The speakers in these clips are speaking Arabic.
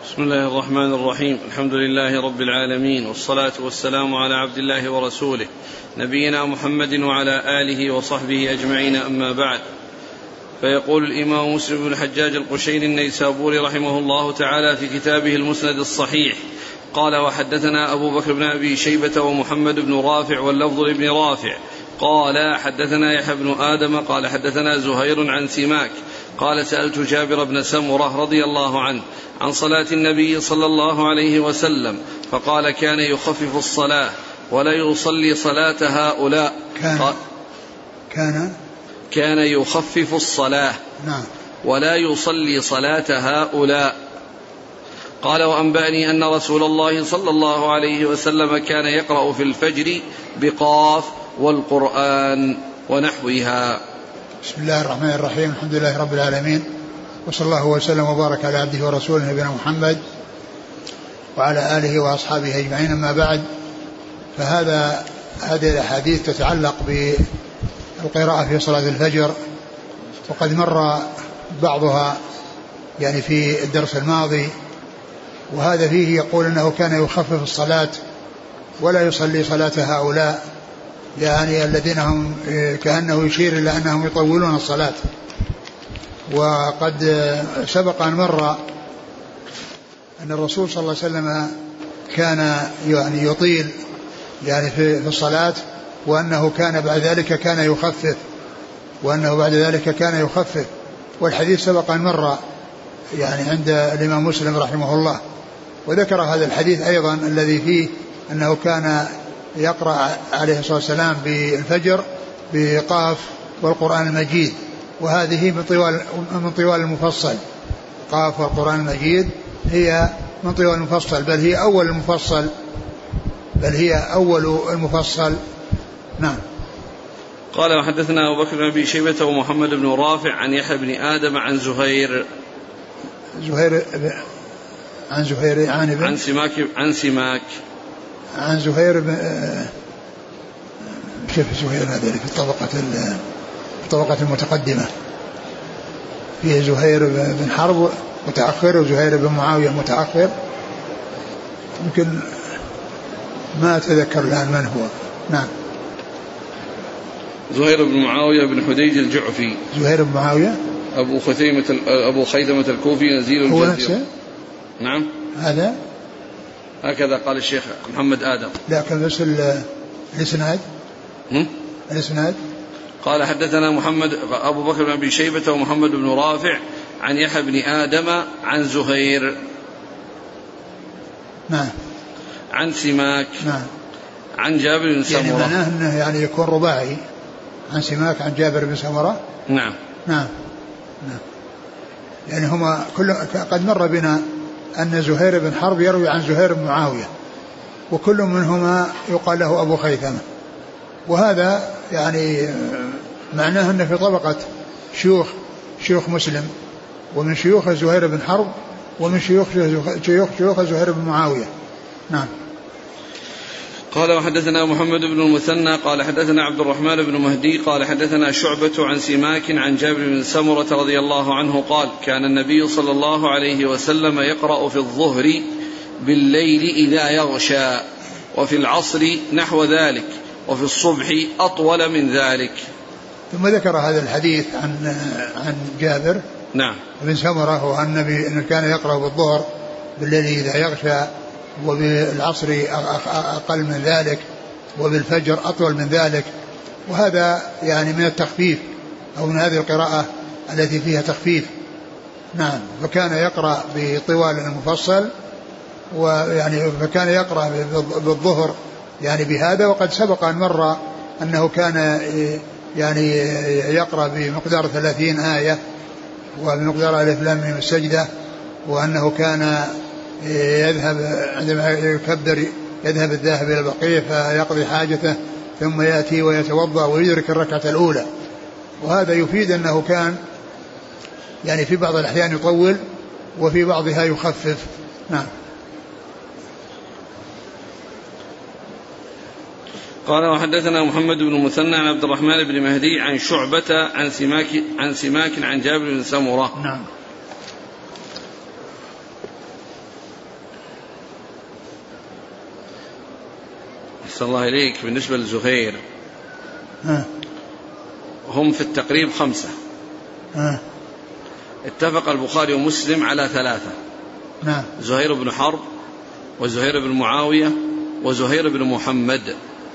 بسم الله الرحمن الرحيم. الحمد لله رب العالمين، والصلاة والسلام على عبد الله ورسوله نبينا محمد وعلى آله وصحبه أجمعين، أما بعد. فيقول الإمام مسلم بن الحجاج القشيري النيسابوري رحمه الله تعالى في كتابه المسند الصحيح قال: وحدثنا أبو بكر بن أبي شيبة ومحمد بن رافع واللفظ لابن رافع قال: حدثنا يحيى بن آدم قال: حدثنا زهير عن سماك قال: سألت جابر بن سمرة رضي الله عنه عن صلاة النبي صلى الله عليه وسلم فقال: كان يخفف الصلاة ولا يصلي صلاة هؤلاء. كان يخفف الصلاة. نعم. ولا يصلي صلاة هؤلاء. قال: وأنبأني أن رسول الله صلى الله عليه وسلم كان يقرأ في الفجر بقاف والقرآن ونحوها. بسم الله الرحمن الرحيم. الحمد لله رب العالمين، وصلى الله وسلم وبارك على عبده ورسوله نبينا محمد وعلى آله وأصحابه أجمعين، أما بعد. هذه الأحاديث تتعلق بالقراءة في صلاة الفجر، وقد مر بعضها يعني في الدرس الماضي، وهذا فيه يقول أنه كان يخفف الصلاة ولا يصلي صلاة هؤلاء، يعني الذين هم كأنه يشير إلى أنهم يطولون الصلاة. وقد سبق أن مر أن الرسول صلى الله عليه وسلم كان يعني يطيل يعني في الصلاة، وأنه كان بعد ذلك كان يخفف، والحديث سبق أن مر يعني عند الإمام مسلم رحمه الله. وذكر هذا الحديث أيضا الذي فيه أنه كان يقرأ عليه الصلاة والسلام بالفجر بقاف والقرآن المجيد، وهذه من طوال المفصل. قاف والقرآن المجيد هي من طوال المفصل، بل هي أول المفصل. نعم. قال: وحدثنا أبو بكر بن أبي شيبة ومحمد بن رافع عن يحيى بن آدم عن زهير عن سماك عن زهير كيف زهير هذا في الطبقة المتقدمة، فيه زهير بن حرب متأخر وزهير بن معاوية متأخر، يمكن ما أتذكر الآن من هو. نعم. زهير بن معاوية بن حديج الجعفي. زهير بن معاوية أبو خيثمة الكوفي نزيل الجزيرة. هو نفسه؟ نعم. هكذا قال الشيخ محمد آدم. لكن بس الإسناد قال: حدثنا أبو بكر بن أبي شيبة ومحمد بن رافع عن يحيى بن آدم عن زهير. نعم. عن سماك. نعم. عن جابر بن سمرة. يعني معناه أنه يعني يكون رباعي، عن سماك عن جابر بن سمرة. نعم. نعم. نعم. يعني هما قد مر بنا أن زهير بن حرب يروي عن زهير بن معاوية، وكل منهما يقال له أبو خيثمة، وهذا يعني معناه أنه في طبقة شيوخ مسلم، ومن شيوخ زهير بن حرب، ومن شيوخ زهير بن معاوية. نعم. قال: وحدثنا محمد بن المثنى قال: حدثنا عبد الرحمن بن مهدي قال: حدثنا شعبة عن سماك عن جابر بن سمرة رضي الله عنه قال: كان النبي صلى الله عليه وسلم يقرأ في الظهر بالليل إذا يغشى، وفي العصر نحو ذلك، وفي الصبح أطول من ذلك. ثم ذكر هذا الحديث عن جابر نعم بن سمرة، وأن النبي إنه كان يقرأ بالظهر بالليل إذا يغشى، وبالعصر أقل من ذلك، وبالفجر أطول من ذلك. وهذا يعني من التخفيف، أو من هذه القراءة التي فيها تخفيف. نعم. فكان يقرأ بطوال المفصل، ويعني فكان يقرأ بالظهر يعني بهذا. وقد سبق أن مر أنه كان يعني يقرأ بمقدار 30 آية، وبمقدار ألف لام ميم السجدة، وأنه كان يذهب عندما يكبر يذهب الذاهب إلى البقيع فيقضي حاجته، ثم يأتي ويتوضأ ويدرك الركعة الأولى. وهذا يفيد أنه كان يعني في بعض الأحيان يطول، وفي بعضها يخفف. نعم. قال: وحدثنا محمد بن المثنى عن عبد الرحمن بن مهدي عن شعبة عن سماك عن جابر بن سمرة. نعم. أحسن الله إليك. بالنسبة لزهير هم في التقريب 5. اتفق البخاري ومسلم على 3. نعم. زهير بن حرب وزهير بن معاوية وزهير بن محمد.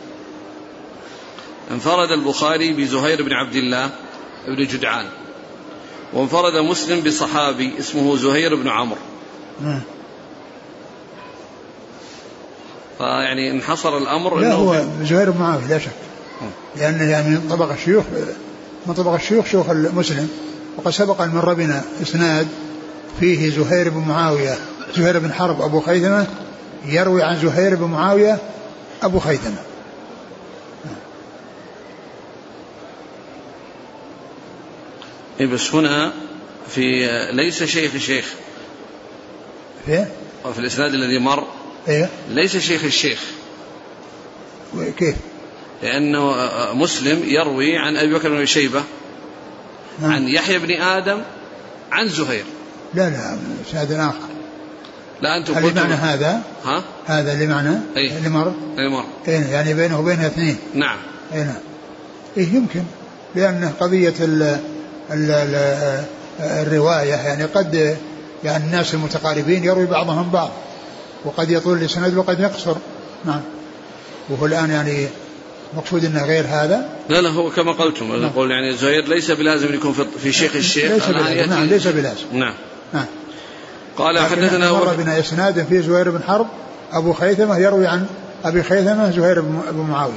انفرد البخاري بزهير بن عبد الله بن جدعان، وانفرد مسلم بصحابي اسمه زهير بن عمرو. فيعني انحصر الأمر. لا، هو زهير بن معاوية لا شك، لأنه يعني من طبق الشيوخ شيوخ مسلم. وقد سبق أن مر بنا إسناد فيه زهير بن معاوية زهير بن حرب أبو خيثمة يروي عن زهير بن معاوية أبو خيثمة. بس هنا في ليس شيخ في الإسناد الذي مر ليس شيخ الشيخ. كيف؟ لأنه مسلم يروي عن أبي بكر بن شيبة عن يحيى بن آدم عن زهير. لا إسناد آخر. لا أنتم قلتم معنى هذا هذا اللي معنى اللي مر يعني بينه وبينها 2. نعم. نعم. يمكن لأن قضية الرواية يعني قد يعني الناس المتقاربين يروي بعضهم بعض، وقد يطول الإسناد وقد يقصر. نعم. وهو الآن يعني مقصود انه غير هذا. لا هو كما قلتم نقول يعني زهير ليس بلازم أن يكون في شيخ الشيخ. ليس بلازم. نعم. قال حدثنا مر بنا إسناد في زهير بن حرب أبو خيثمة يروي عن أبي خيثمة زهير بن معاوية.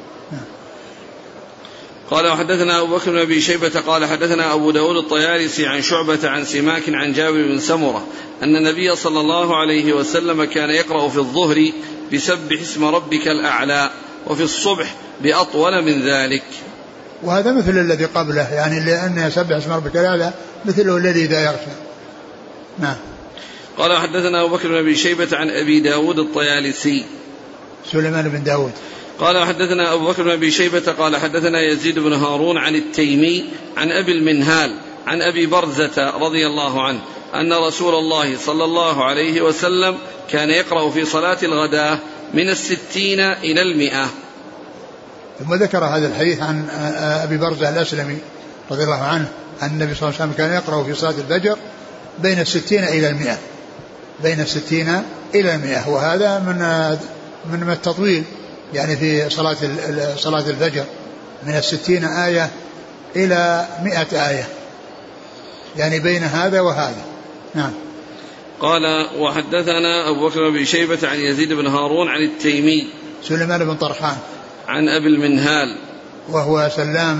قال حدثنا أبو بكر بن أبي شيبة قال حدثنا أبو داود الطيالسي عن شعبة عن سماك عن جابر بن سمرة أن النبي صلى الله عليه وسلم كان يقرأ في الظهر بسبح اسم ربك الأعلى، وفي الصبح بأطول من ذلك. وهذا مثل الذي قبله، يعني لأن يسبح اسم ربك الأعلى مثله الذي إذا يغشى. نعم. قال حدثنا أبو بكر بن أبي شيبة عن أبي داود الطيالسي سليمان بن داود قال حدثنا أبو بكر بن أبي شيبة قال حدثنا يزيد بن هارون عن التيمي عن أبي المنهال عن أبي برزة رضي الله عنه أن رسول الله صلى الله عليه وسلم كان يقرأ في صلاة الغداة من 60 إلى 100. ثم ذكر هذا الحديث عن أبي برزة الأسلمي رضي الله عنه أن النبي صلى الله عليه وسلم كان يقرأ في صلاة الفجر بين 60 إلى 100. بين 60 إلى 100، وهذا من التطويل يعني في صلاة الفجر من 60 آية إلى 100 آية، يعني بين هذا وهذا. نعم. قال وحدثنا أبو بكر بن شيبة عن يزيد بن هارون عن التيمي سليمان بن طرخان عن أبي المنهال وهو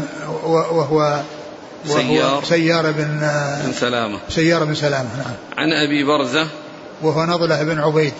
سيار بن سلامة. نعم. عن أبي برزة وهو نضلة بن عبيد.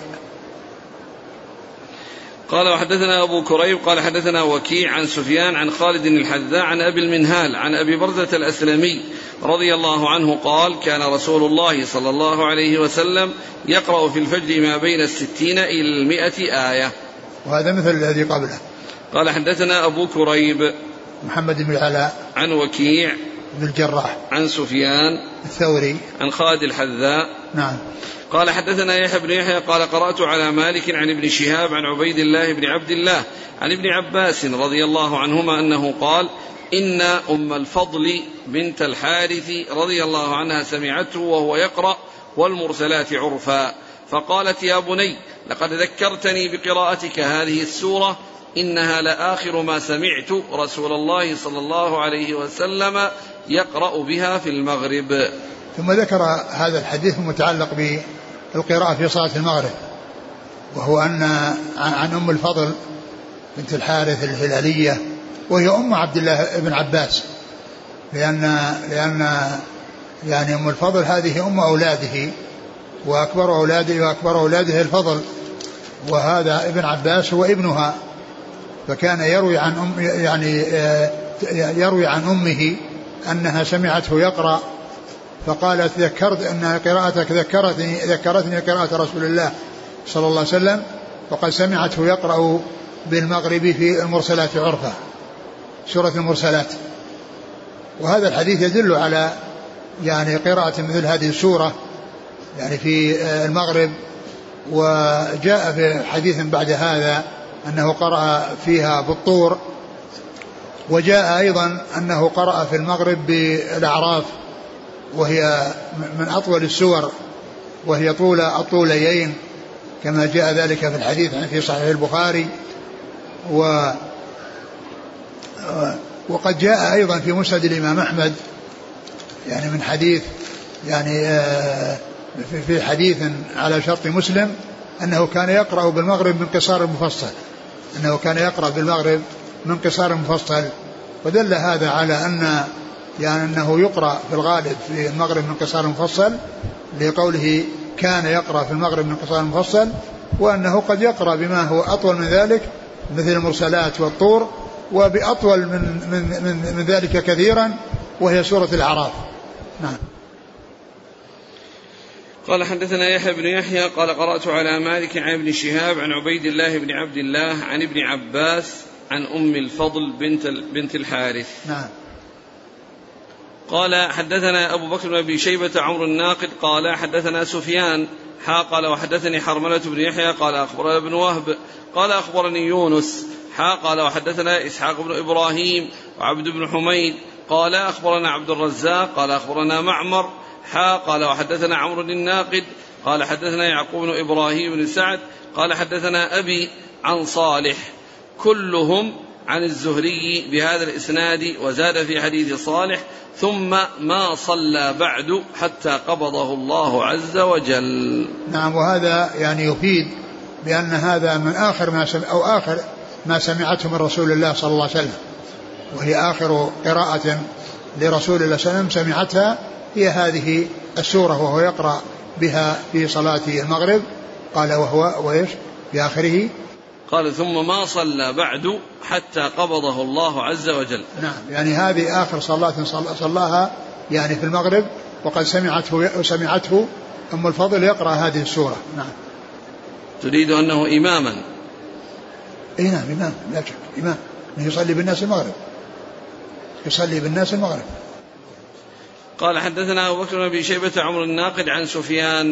قال وحدثنا أبو كريب قال حدثنا وكيع عن سفيان عن خالد الحذاء عن أبي المنهال عن أبي برزة الأسلمي رضي الله عنه قال كان رسول الله صلى الله عليه وسلم يقرأ في الفجر ما بين 60 إلى 100 آية. وهذا مثل الذي قبله. قال حدثنا أبو كريب محمد بن العلاء عن وكيع بن الجراح عن سفيان الثوري عن خالد الحذاء. نعم. قال حدثنا يحيى بن يحيى قال قرأت على مالك عن ابن شهاب عن عبيد الله بن عبد الله عن ابن عباس رضي الله عنهما أنه قال إن أم الفضل بنت الحارث رضي الله عنها سمعته وهو يقرأ والمرسلات عرفا فقالت يا بني لقد ذكرتني بقراءتك هذه السورة إنها لآخر ما سمعت رسول الله صلى الله عليه وسلم يقرأ بها في المغرب. ثم ذكر هذا الحديث المتعلق بالقراءة في صلاة المغرب، وهو أن عن أم الفضل بنت الحارث الهلالية وهي أم عبد الله بن عباس، لأن يعني أم الفضل هذه أم أولاده وأكبر أولاده الفضل، وهذا ابن عباس هو ابنها، فكان يروي عن أمه أنها سمعته يقرأ فقالت ذكرت أن قراءتك ذكرتني قراءة رسول الله صلى الله عليه وسلم وقد سمعته يقرأ بالمغرب في المرسلات عرفا سورة المرسلات. وهذا الحديث يدل على يعني قراءة مثل هذه السورة يعني في المغرب. وجاء في حديث بعد هذا أنه قرأ فيها بالطور. وجاء أيضا أنه قرأ في المغرب بالأعراف، وهي من أطول السور، وهي طول الطوليين كما جاء ذلك في الحديث في صحيح البخاري. وقد جاء أيضا في مسند الإمام أحمد يعني من حديث يعني في حديث على شرط مسلم أنه كان يقرأ بالمغرب من قصار المفصل، أنه كان يقرأ بالمغرب من قصار المفصل. ودل هذا على أن يعني أنه يقرأ في الغالب في المغرب من قصار المفصل، لقوله كان يقرأ في المغرب من قصار المفصل، وأنه قد يقرأ بما هو أطول من ذلك مثل المرسلات والطور، وبأطول من ذلك كثيرا وهي سورة الأعراف. نعم. قال حدثنا يحيى بن يحيى قال قرأت على مالك عن ابن شهاب عن عبيد الله بن عبد الله عن ابن عباس عن أم الفضل بنت الحارث. نعم. قال حدثنا أبو بكر بن أبي شيبة عمرو الناقد قال حدثنا سفيان قال وحدثني حرملة بن يحيى قال أخبرنا ابن وهب قال أخبرني يونس قال وحدثنا إسحاق بن إبراهيم وعبد بن حميد قال أخبرنا عبد الرزاق قال أخبرنا معمر قال وحدثنا عمرو الناقد قال حدثنا يعقوب بن إبراهيم بن سعد قال حدثنا أبي عن صالح كلهم عن الزهري بهذا الإسناد، وزاد في حديث صالح ثم ما صلى بعد حتى قبضه الله عز وجل. نعم. وهذا يعني يفيد بأن هذا من آخر ما سمعته من رسول الله صلى الله عليه وسلم، وهي آخر قراءة لرسول الله صلى الله عليه وسلم سمعتها هي هذه السورة، وهو يقرأ بها في صلاة المغرب. قال وهو وإيش بآخره؟ قال ثم ما صلى بعد حتى قبضه الله عز وجل. نعم. يعني هذه آخر صلاة صلاها يعني في المغرب، وقد سمعته أم الفضل يقرأ هذه السورة. نعم. تريد أنه إماما؟ اي نعم إمام، لا شك إمام، يصلي بالناس المغرب، يصلي بالناس المغرب. قال حدثنا أبو بكر بن أبي شيبة عمرو الناقد عن سفيان.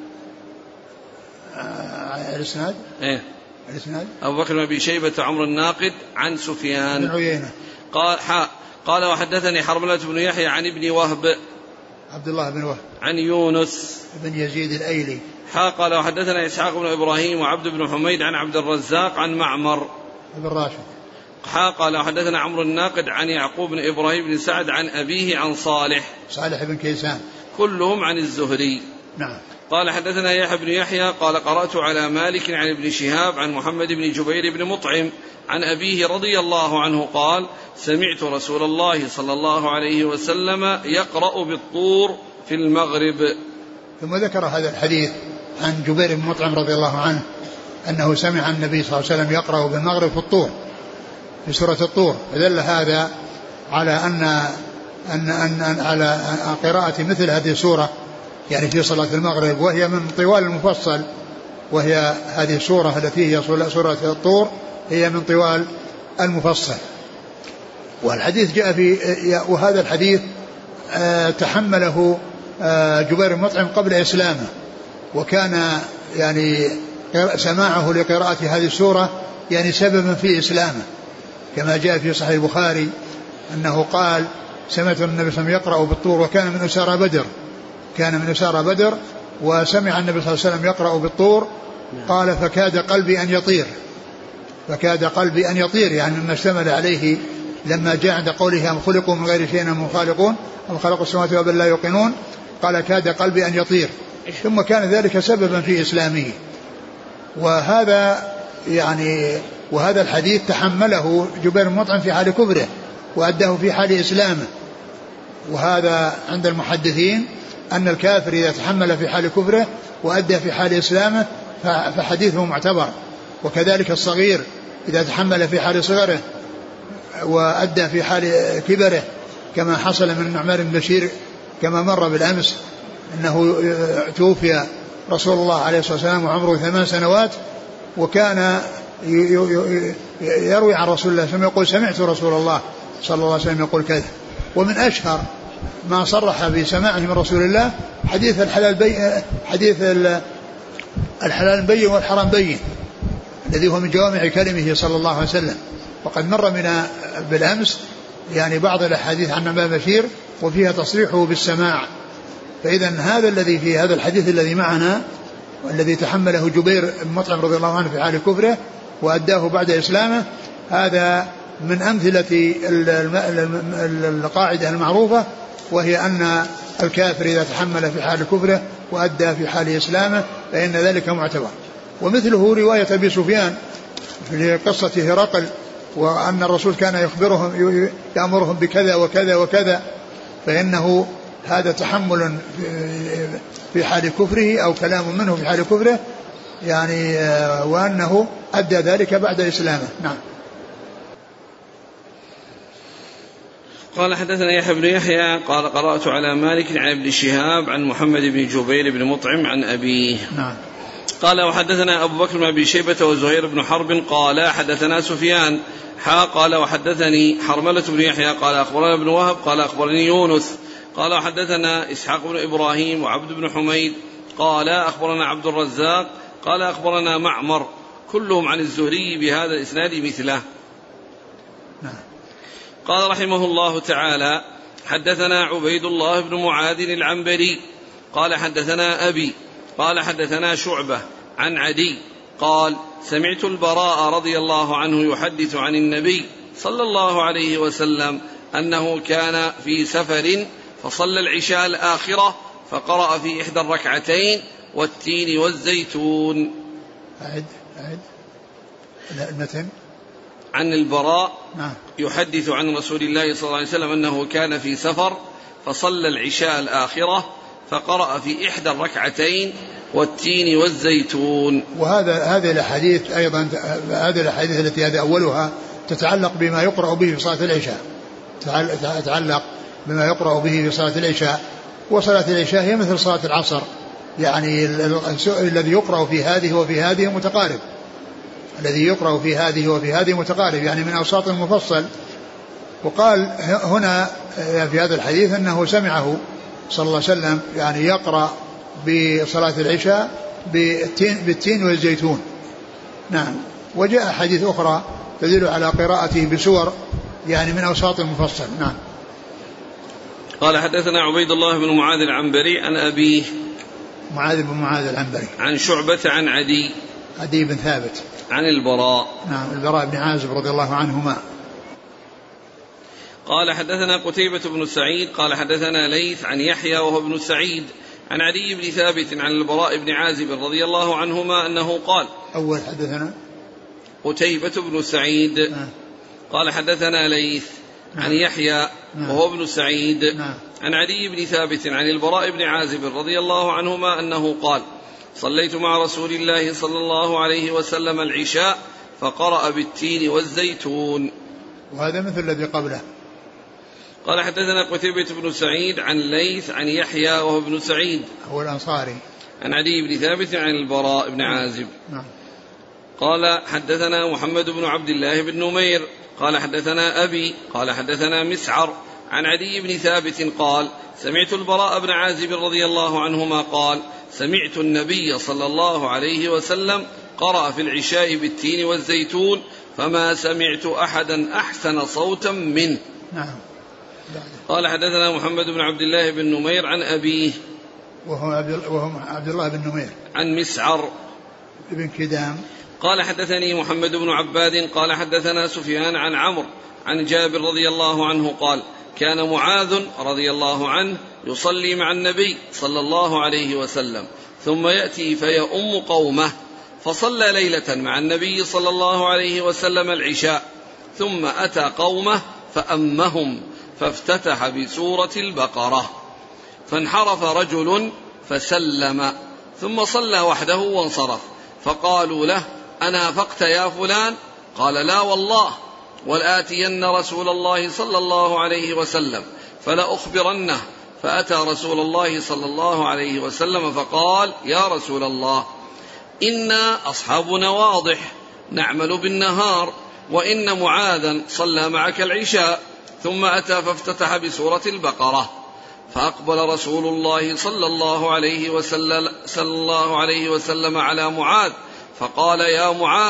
الإسناد إيه؟ الإسناد أبو بكر بن أبي شيبة عمرو الناقد عن سفيان بن عيينة. قال وحدثني حرملة بن يحيى عن ابن وهب عبد الله بن وهب عن يونس بن يزيد الأيلي. قال وحدثنا إسحاق بن إبراهيم وعبد بن حميد عن عبد الرزاق عن معمر بن راشد. قال وحدثنا عمرو الناقد عن يعقوب بن إبراهيم بن سعد عن أبيه عن صالح بن كيسان كلهم عن الزهري. نعم. قال حدثنا يحيى بن يحيى قال قرأت على مالك عن ابن شهاب عن محمد بن جبير بن مطعم عن أبيه رضي الله عنه قال سمعت رسول الله صلى الله عليه وسلم يقرأ بالطور في المغرب. ثم ذكر هذا الحديث عن جبير بن مطعم رضي الله عنه أنه سمع النبي صلى الله عليه وسلم يقرأ بالمغرب في الطور في سورة الطور، فدل هذا على أن على قراءة مثل هذه السورة يعني في صلاة المغرب، وهي من طوال المفصل، وهي هذه السورة التي هي سورة الطور هي من طوال المفصل. والحديث جاء في وهذا الحديث تحمله جبير بن مطعم قبل إسلامه، وكان يعني سماعه لقراءة هذه السورة يعني سببا في إسلامه، كما جاء في صحيح البخاري أنه قال سمعت النبي صلى الله عليه وسلم يقرأ بالطور وكان من أسارى بدر وسمع النبي صلى الله عليه وسلم يقرأ بالطور قال فكاد قلبي أن يطير يعني مما اشتمل عليه لما جاء عند قوله أم خلقوا من غير شيء أم خالقون أم خلقوا السماوات والأرض لا يوقنون قال كاد قلبي أن يطير، ثم كان ذلك سببا في إسلامه. وهذا الحديث تحمله جبير بن مطعم في حال كفره وأداه في حال إسلامه، وهذا عند المحدثين أن الكافر إذا تحمل في حال كفره وأدى في حال إسلامه فحديثه معتبر، وكذلك الصغير إذا تحمل في حال صغره وأدى في حال كبره، كما حصل من النعمان بن بشير كما مر بالأمس أنه توفي رسول الله عليه الصلاة والسلام وعمره 8 سنوات، وكان يروي عن رسول الله صلى الله عليه وسلم يقول سمعت رسول الله صلى الله عليه وسلم يقول كذا. ومن أشهر ما صرح بسماعه من رسول الله حديث الحلال بين والحرام بين، الذي هو من جوامع كلمه صلى الله عليه وسلم. وقد مر من بالأمس يعني بعض الأحاديث عن النعمان بن بشير وفيها تصريحه بالسماع. فإذا هذا الذي في هذا الحديث الذي معنا والذي تحمله جبير بن مطعم رضي الله عنه في حال كفره وأداه بعد إسلامه، هذا من أمثلة القاعدة المعروفة، وهي أن الكافر إذا تحمل في حال كفره وأدى في حال إسلامه فإن ذلك معتبر. ومثله رواية أبي سفيان في قصة هرقل، وأن الرسول كان يخبرهم يأمرهم بكذا وكذا وكذا، فإنه هذا تحمل في حال كفره أو كلام منه في حال كفره يعني، وأنه أدى ذلك بعد إسلامه. نعم. قال حدثنا يحيى بن يحيى قال قرأت على مالك عن ابن شهاب عن محمد بن جبير بن مطعم عن أبيه. نعم. قال وحدثنا أبو بكر بن أبي شيبة وزهير بن حرب قال حدثنا سفيان قال وحدثني حرملة بن يحيى قال أخبرنا ابن وهب قال أخبرني يونس قال وحدثنا إسحاق بن إبراهيم وعبد بن حميد قال أخبرنا عبد الرزاق قال أخبرنا معمر كلهم عن الزهري بهذا الإسناد مثله. نعم. قال رحمه الله تعالى حدثنا عبيد الله بن معاذ العنبري قال حدثنا أبي قال حدثنا شعبة عن عدي قال سمعت البراء رضي الله عنه يحدث عن النبي صلى الله عليه وسلم أنه كان في سفر فصلى العشاء الآخرة فقرأ في إحدى الركعتين والتين والزيتون. أعد المتن. عن البراء نعم. يحدث عن رسول الله صلى الله عليه وسلم أنه كان في سفر فصلى العشاء الآخرة فقرأ في إحدى الركعتين والتين والزيتون. هذه الأحاديث أيضا، هذه الأحاديث التي هذا أولها تتعلق بما يقرأ به في صلاة العشاء، تتعلق بما يقرأ به في صلاة العشاء. وصلاة العشاء هي مثل صلاة العصر، يعني الذي يقرأ في هذه وفي هذه متقارب، الذي يقرأ في هذه وفي هذه متقارب، يعني من أوساط المفصل. وقال هنا في هذا الحديث أنه سمعه صلى الله عليه وسلم يعني يقرأ بصلاة العشاء بالتين والزيتون. نعم. وجاء حديث أخرى تدل على قراءته بسور يعني من أوساط المفصل. نعم. قال حدثنا عبيد الله بن معاذ العنبري عن أبيه معاذ بن معاذ العنبري عن شعبة عن عدي بن ثابت عن البراء. نعم. البراء بن عازب رضي الله عنهما. قال حدثنا قتيبة بن سعيد قال حدثنا ليث عن يحيى وهو ابن سعيد عن عدي بن ثابت عن البراء بن عازب رضي الله عنهما أنه قال أول حدثنا قتيبة بن سعيد قال حدثنا ليث عن يحيى وهو ابن سعيد عن عدي بن ثابت عن البراء بن عازب رضي الله عنهما أنه قال صليت مع رسول الله صلى الله عليه وسلم العشاء فقرأ بالتين والزيتون. وهذا مثل الذي قبله. قال حدثنا قتيبة بن سعيد عن ليث عن يحيى وهو ابن سعيد هو الأنصاري عن عدي بن ثابت عن البراء بن عازب. قال حدثنا محمد بن عبد الله بن نمير قال حدثنا أبي قال حدثنا مسعر عن عدي بن ثابت قال سمعت البراء بن عازب رضي الله عنهما قال سمعت النبي صلى الله عليه وسلم قرأ في العشاء بالتين والزيتون فما سمعت أحدا أحسن صوتا منه. نعم. قال حدثنا محمد بن عبد الله بن نمير عن أبيه وهو عبد الله بن نمير عن مسعر بن كدام قال حدثني محمد بن عباد قال حدثنا سفيان عن عمرو عن جابر رضي الله عنه قال كان معاذ رضي الله عنه يصلي مع النبي صلى الله عليه وسلم ثم يأتي فيؤم قومه فصلى ليلة مع النبي صلى الله عليه وسلم العشاء ثم أتى قومه فأمهم فافتتح بسورة البقرة فانحرف رجل فسلم ثم صلى وحده وانصرف فقالوا له أنافقت يا فلان؟ قال لا والله ولآتين رسول الله صلى الله عليه وسلم فلأخبرنه. فأتى رسول الله صلى الله عليه وسلم فقال يا رسول الله إنا أصحاب نواضح نعمل بالنهار وإن معاذا صلى معك العشاء ثم أتى فافتتح بسورة البقرة. فأقبل رسول الله صلى الله عليه وسلم على معاذ فقال يا معاذ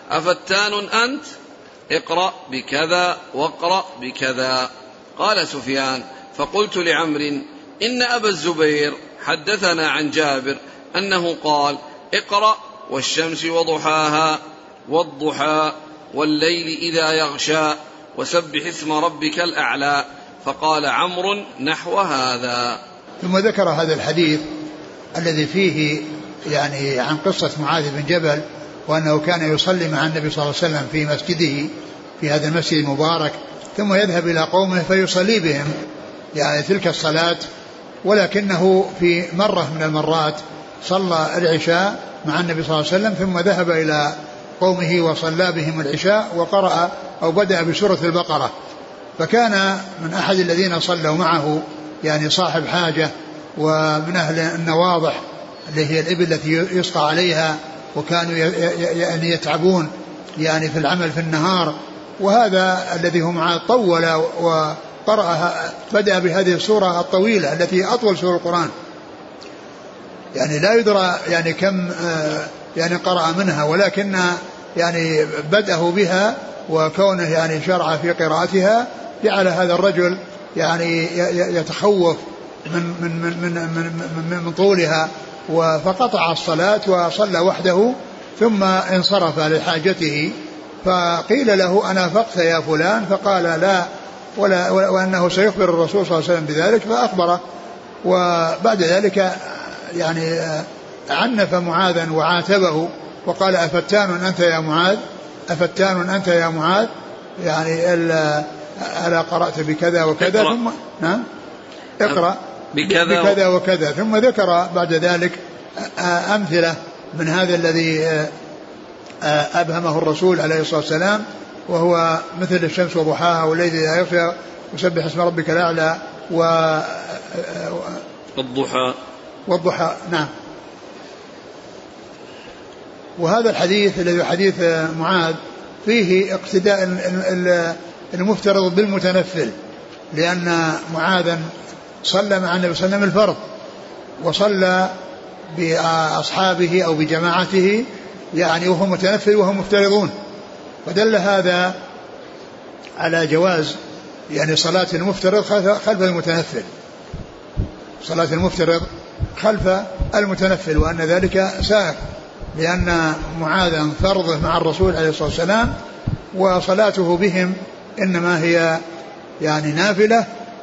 أفتان أنت؟ اقرأ بكذا واقرأ بكذا. قال سفيان: فقلت لعمرو: إن أبا الزبير حدثنا عن جابر أنه قال: اقرأ والشمس وضحاها والضحى والليل إذا يغشى وسبح اسم ربك الأعلى. فقال عمرو نحو هذا. ثم ذكر هذا الحديث الذي فيه يعني عن قصة معاذ بن جبل، وأنه كان يصلي مع النبي صلى الله عليه وسلم في مسجده في هذا المسجد المبارك، ثم يذهب إلى قومه فيصلي بهم يعني تلك الصلاة، ولكنه في مرة من المرات صلى العشاء مع النبي صلى الله عليه وسلم ثم ذهب إلى قومه وصلى بهم العشاء وقرأ أو بدأ بسورة البقرة. فكان من أحد الذين صلوا معه يعني صاحب حاجة ومن أهل النواضح اللي هي الإبل التي يسقى عليها، وكانوا يعني يتعبون يعني في العمل في النهار، وهذا الذي هو معه طول وقرأها بدأ بهذه السورة الطويلة التي أطول سورة القرآن، يعني لا يدرى يعني كم يعني قرأ منها، ولكن يعني بدأه بها وكونه يعني شرع في قراءتها جعل هذا الرجل يعني يتخوف من طولها، فقطع الصلاة وصلى وحده ثم انصرف لحاجته. فقيل له: أنا فقت يا فلان؟ فقال: لا، وأنه سيخبر الرسول صلى الله عليه وسلم بذلك، فأخبره. وبعد ذلك يعني عنف معاذا وعاتبه وقال: أفتان أنت يا معاذ؟ أفتان أنت يا معاذ؟ يعني ألا قرأت بكذا وكذا؟ ثم نعم اقرأ بكذا وكذا. ثم ذكر بعد ذلك أمثلة من هذا الذي أبهمه الرسول عليه الصلاة والسلام، وهو مثل الشمس وضحاها والليل إذا يغشى وسبح اسم ربك الأعلى والضحى. نعم. وهذا الحديث الذي حديث معاذ فيه اقتداء المفترض بالمتنفل، لأن معاذا صلى مع النبي صلى الله عليه وسلم الفرض وصلى بأصحابه أو بجماعته يعني وهو متنفل وهم مفترضون، ودل هذا على جواز يعني صلاة المفترض خلف المتنفل، صلاة المفترض خلف المتنفل، وأن ذلك سائغ، لأن معاذا فرضه مع الرسول عليه الصلاة والسلام وصلاته بهم إنما هي يعني نافلة.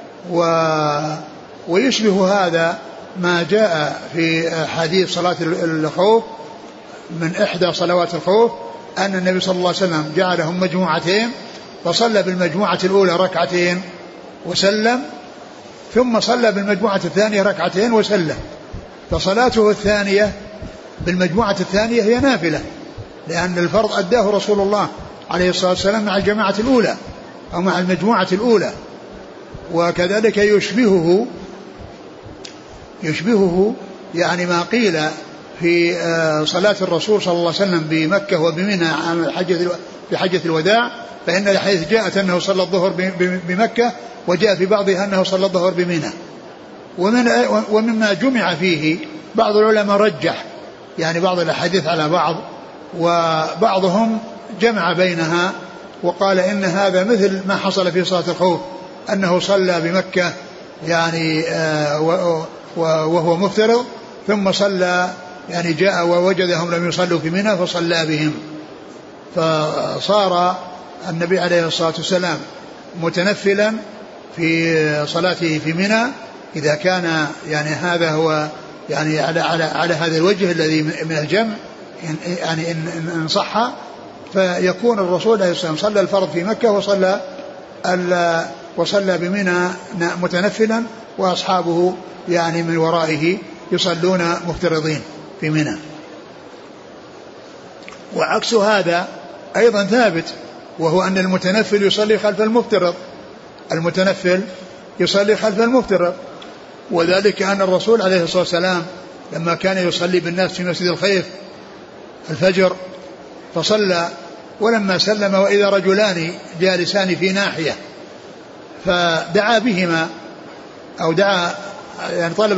ويشبه هذا ما جاء في حديث صلاة الخوف من إحدى صلوات الخوف أن النبي صلى الله عليه وسلم جعلهم مجموعتين، فصلى بالمجموعة الأولى ركعتين وسلم، ثم صلى بالمجموعة الثانية ركعتين وسلم. فصلاته الثانية بالمجموعة الثانية هي نافلة، لأن الفرض أداه رسول الله عليه الصلاة والسلام مع الجماعة الأولى أو مع المجموعة الأولى. وكذلك يشبهه يعني ما قيل في صلاة الرسول صلى الله عليه وسلم بمكة وبمنى في حجة الوداع، فإن الحديث جاءت أنه صلى الظهر بمكة، وجاء في بعضها أنه صلى الظهر بمنى. ومما جمع فيه بعض العلماء رجح يعني بعض الأحاديث على بعض، وبعضهم جمع بينها وقال إن هذا مثل ما حصل في صلاة الخوف، أنه صلى بمكة يعني وهو مفترض، ثم صلى يعني جاء ووجدهم لم يصلوا في منى فصلى بهم، فصار النبي عليه الصلاة والسلام متنفلا في صلاته في منى إذا كان يعني هذا هو يعني على هذا الوجه الذي من الجمع، يعني إن صح، فيكون الرسول عليه الصلاة والسلام صلى الفرض في مكة وصلى بمنى متنفلا، وأصحابه يعني من ورائه يصلون مفترضين في منى. وعكس هذا أيضا ثابت، وهو أن المتنفل يصلي خلف المفترض، المتنفل يصلي خلف المفترض، وذلك أن الرسول عليه الصلاة والسلام لما كان يصلي بالناس في مسجد الخيف الفجر فصلى، ولما سلم وإذا رجلان جالسان في ناحية فدعا بهما أو دعا يعني طلب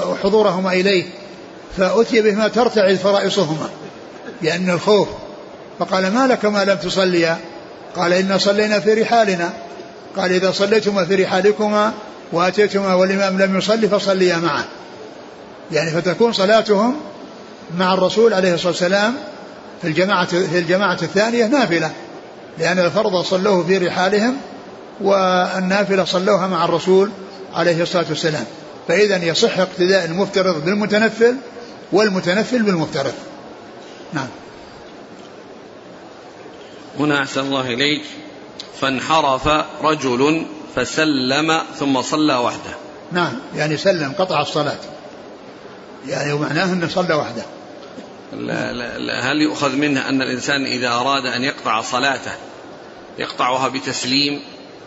حضورهما إليه، فأتي بهما ترتعد فرائصهما، لأن الخوف فقال ما لكما لم تصليا؟ قال إنا صلينا في رحالنا. قال إذا صليتما في رحالكما وأتيتما والإمام لم يصلي فصليا معه، يعني فتكون صلاتهم مع الرسول عليه الصلاة والسلام في الجماعة الثانية نافلة، لأن الفرض صلوه في رحالهم والنافلة صلوها مع الرسول عليه الصلاة والسلام. فإذا يصح اقتداء المفترض بالمتنفل والمتنفل بالمفترض. نعم. هنا أحسن الله إليك، فانحرف رجل فسلم ثم صلى وحده. نعم، يعني سلم قطع الصلاة، يعني ومعناه أنه صلى وحده. هل يؤخذ منه أن الإنسان إذا أراد أن يقطع صلاته يقطعها بتسليم؟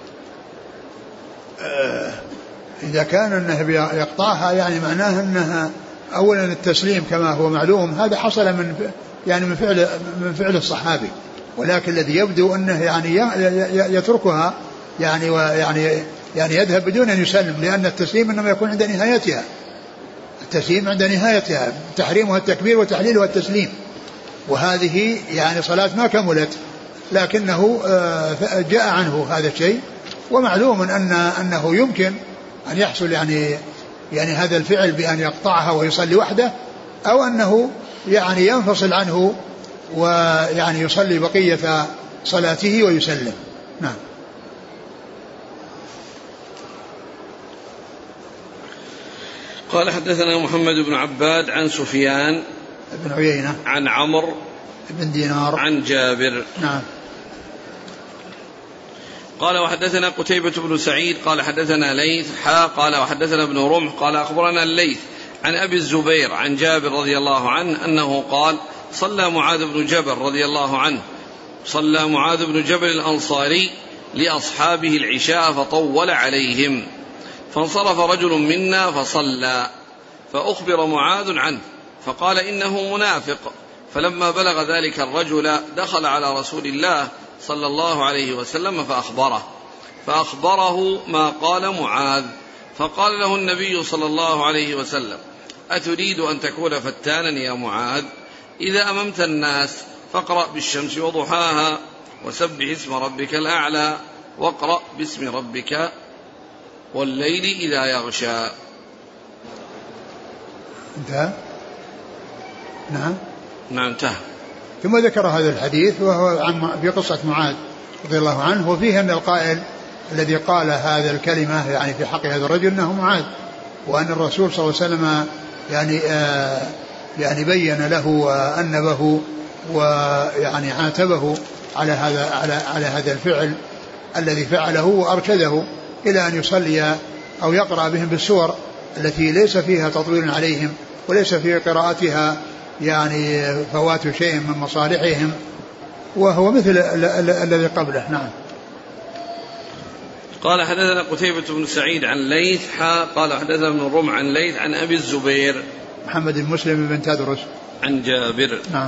إذا كان أنه يقطعها يعني معناه أنها أولا التسليم كما هو معلوم هذا حصل من فعل الصحابي، ولكن الذي يبدو أنه يعني يتركها يعني يذهب بدون أن يسلم، لأن التسليم إنما يكون عند نهايتها. التسليم عند نهايتها، تحريمها التكبير وتحليلها التسليم، وهذه يعني صلاة ما كملت، لكنه جاء عنه هذا الشيء، ومعلوم أنه يمكن أن يحصل يعني هذا الفعل بأن يقطعها ويصلي وحده، أو أنه يعني ينفصل عنه ويعني يصلي بقية صلاته ويسلم. نعم. قال حدثنا محمد بن عباد عن سفيان بن عيينة عن عمرو بن دينار عن جابر. نعم. قال وحدثنا قتيبة بن سعيد قال حدثنا ليث قال وحدثنا ابن رمح قال أخبرنا الليث عن أبي الزبير عن جابر رضي الله عنه أنه قال صلى معاذ بن جبل الأنصاري لأصحابه العشاء فطول عليهم، فانصرف رجل منا فصلى، فأخبر معاذ عنه فقال إنه منافق. فلما بلغ ذلك الرجل دخل على رسول الله صلى الله عليه وسلم فأخبره ما قال معاذ، فقال له النبي صلى الله عليه وسلم أتريد أن تكون فتانا يا معاذ؟ إذا أممت الناس فاقرأ بالشمس وضحاها وسبح اسم ربك الأعلى واقرأ باسم ربك والليل إذا يغشى. انتهى. نعم انتهى. ثم ذكر هذا الحديث وهو في قصة معاذ رضي الله عنه، وفيه أن القائل الذي قال هذا الكلمة يعني في حق هذا الرجل أنه معاذ، وأن الرسول صلى الله عليه وسلم يعني بين له وأنبه ويعني عاتبه على هذا الفعل الذي فعله، وأرشده إلى أن يصلي أو يقرأ بهم بالسور التي ليس فيها تطويل عليهم وليس في قراءتها يعني فوات شيء من مصالحهم، وهو مثل الذي قبله. نعم. قال حدثنا قتيبة بن سعيد عن ليث قال حدثنا ابن الرمح عن ليث عن أبي الزبير محمد بن مسلم بن تدرس عن جابر. نعم.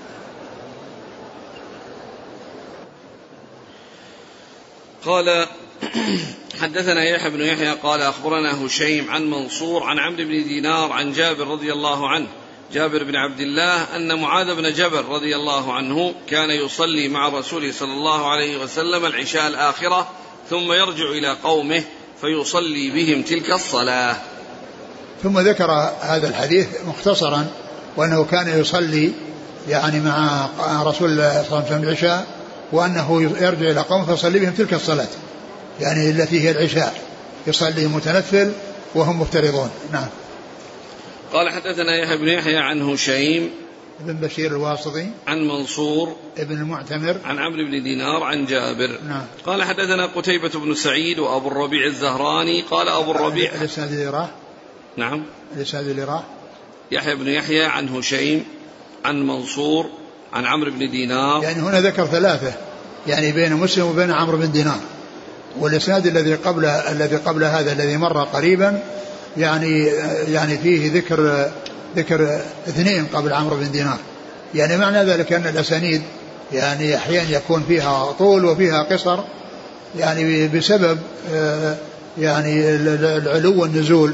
قال حدثنا يحيى بن يحيى قال أخبرنا هشيم عن منصور عن عمرو بن دينار عن جابر رضي الله عنه جابر بن عبد الله أن معاذ بن جبل رضي الله عنه كان يصلي مع الرسول صلى الله عليه وسلم العشاء الآخرة ثم يرجع إلى قومه فيصلي بهم تلك الصلاة. ثم ذكر هذا الحديث مختصرا، وأنه كان يصلي يعني مع رسول الله صلى الله عليه وسلم العشاء، وأنه يرجع إلى قومه فيصلي بهم تلك الصلاة يعني التي هي العشاء، يصلي متنفل وهم مفترضون. نعم. قال حدثنا يحيى بن يحيى عن هشيم بن بشير الواسطي عن منصور ابن المعتمر عن عمرو بن دينار عن جابر. نعم. قال حدثنا قتيبة بن سعيد وأبو الربيع الزهراني قال أبو الربيع الإسناد اللي راه. نعم. الإسناد اللي راه يحيى بن يحيى عن هشيم عن منصور عن عمرو بن دينار، يعني هنا ذكر ثلاثة يعني بين مسلم وبين عمرو بن دينار، والإسناد الذي قبل هذا الذي مر قريبا يعني فيه ذكر اثنين قبل عمرو بن دينار، يعني معنى ذلك أن الأسانيد يعني أحيانا يكون فيها طول وفيها قصر يعني بسبب يعني العلو والنزول،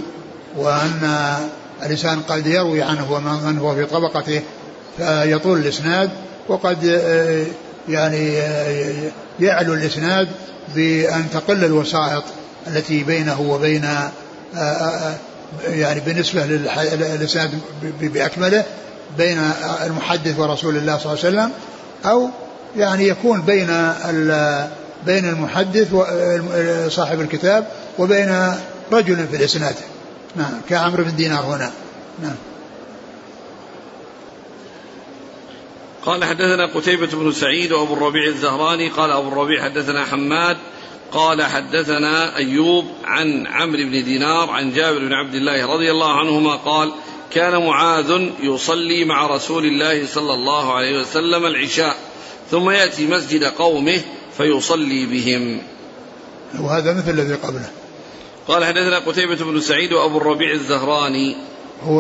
وأن الإنسان قد يروي عنه ومن هو في طبقته فيطول الإسناد، وقد يعني يعلو الإسناد بأن تقل الوسائط التي بينه وبين يعني بالنسبة للإسناد بأكمله بين المحدث ورسول الله صلى الله عليه وسلم، أو يعني يكون بين المحدث وصاحب الكتاب وبين رجل في الإسناد. نعم، كعمرو بن دينار هنا. نعم. قال حدثنا قتيبة بن سعيد وأبو الربيع الزهراني قال أبو الربيع حدثنا حماد قال حدثنا أيوب عن عمرو بن دينار عن جابر بن عبد الله رضي الله عنهما قال كان معاذ يصلي مع رسول الله صلى الله عليه وسلم العشاء ثم يأتي مسجد قومه فيصلي بهم. وهذا مثل الذي قبله. قال حدثنا قتيبة بن سعيد وأبو الربيع الزهراني هو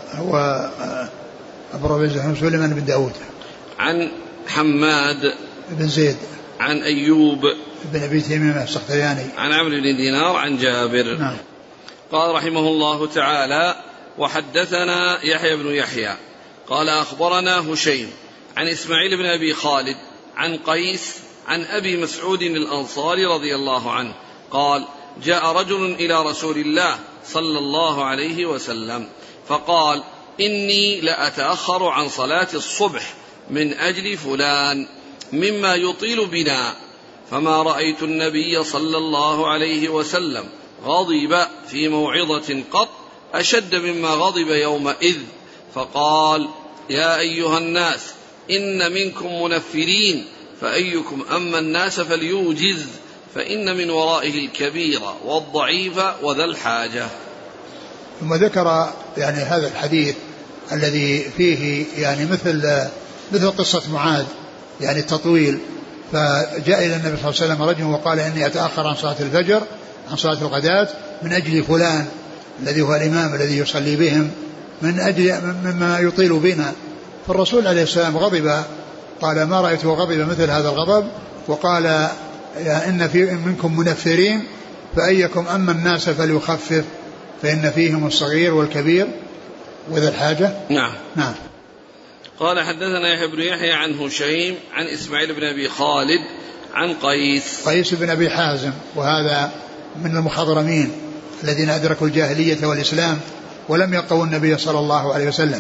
أبو الربيع الزهراني سليمان بن داود عن حماد بن زيد عن أيوب بن أبي تيمية السختياني عن عمرو بن دينار عن جابر. نعم. قال رحمه الله تعالى وحدثنا يحيى بن يحيى قال أخبرنا هشيم عن إسماعيل بن أبي خالد عن قيس عن أبي مسعود الأنصاري رضي الله عنه قال جاء رجل إلى رسول الله صلى الله عليه وسلم فقال إني لأتأخر عن صلاة الصبح من أجل فلان مما يطيل بنا، فما رأيت النبي صلى الله عليه وسلم غضب في موعظة قط أشد مما غضب يومئذ، فقال يا أيها الناس إن منكم منفرين فأيكم أما الناس فليوجز فإن من ورائه الكبير والضعيف وذا الحاجة. ثم ذكر يعني هذا الحديث الذي فيه يعني مثل قصة معاذ يعني التطويل، فجاء إلى النبي صلى الله عليه وسلم رجل وقال إني أتأخر عن صلاة الفجر عن صلاة الغداة من أجل فلان الذي هو الإمام الذي يصلي بهم من أجل مما يطيل بنا، فالرسول عليه السلام غضب، قال ما رأيته غضب مثل هذا الغضب، وقال إن في منكم منفرين فأيكم أما الناس فليخفف فإن فيهم الصغير والكبير وذا الحاجة. نعم. نعم. قال حدثنا يحيى بن يحيى عن هشيم عن إسماعيل بن أبي خالد عن قيس بن أبي حازم، وهذا من المخضرمين الذين أدركوا الجاهلية والإسلام ولم يلقوا النبي صلى الله عليه وسلم،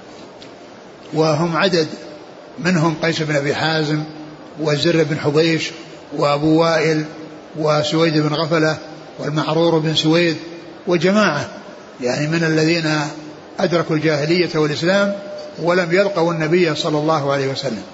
وهم عدد منهم قيس بن أبي حازم وزر بن حبيش وأبو وائل وسويد بن غفلة والمعرور بن سويد وجماعة يعني من الذين أدركوا الجاهلية والإسلام ولم يلقوا النبي صلى الله عليه وسلم.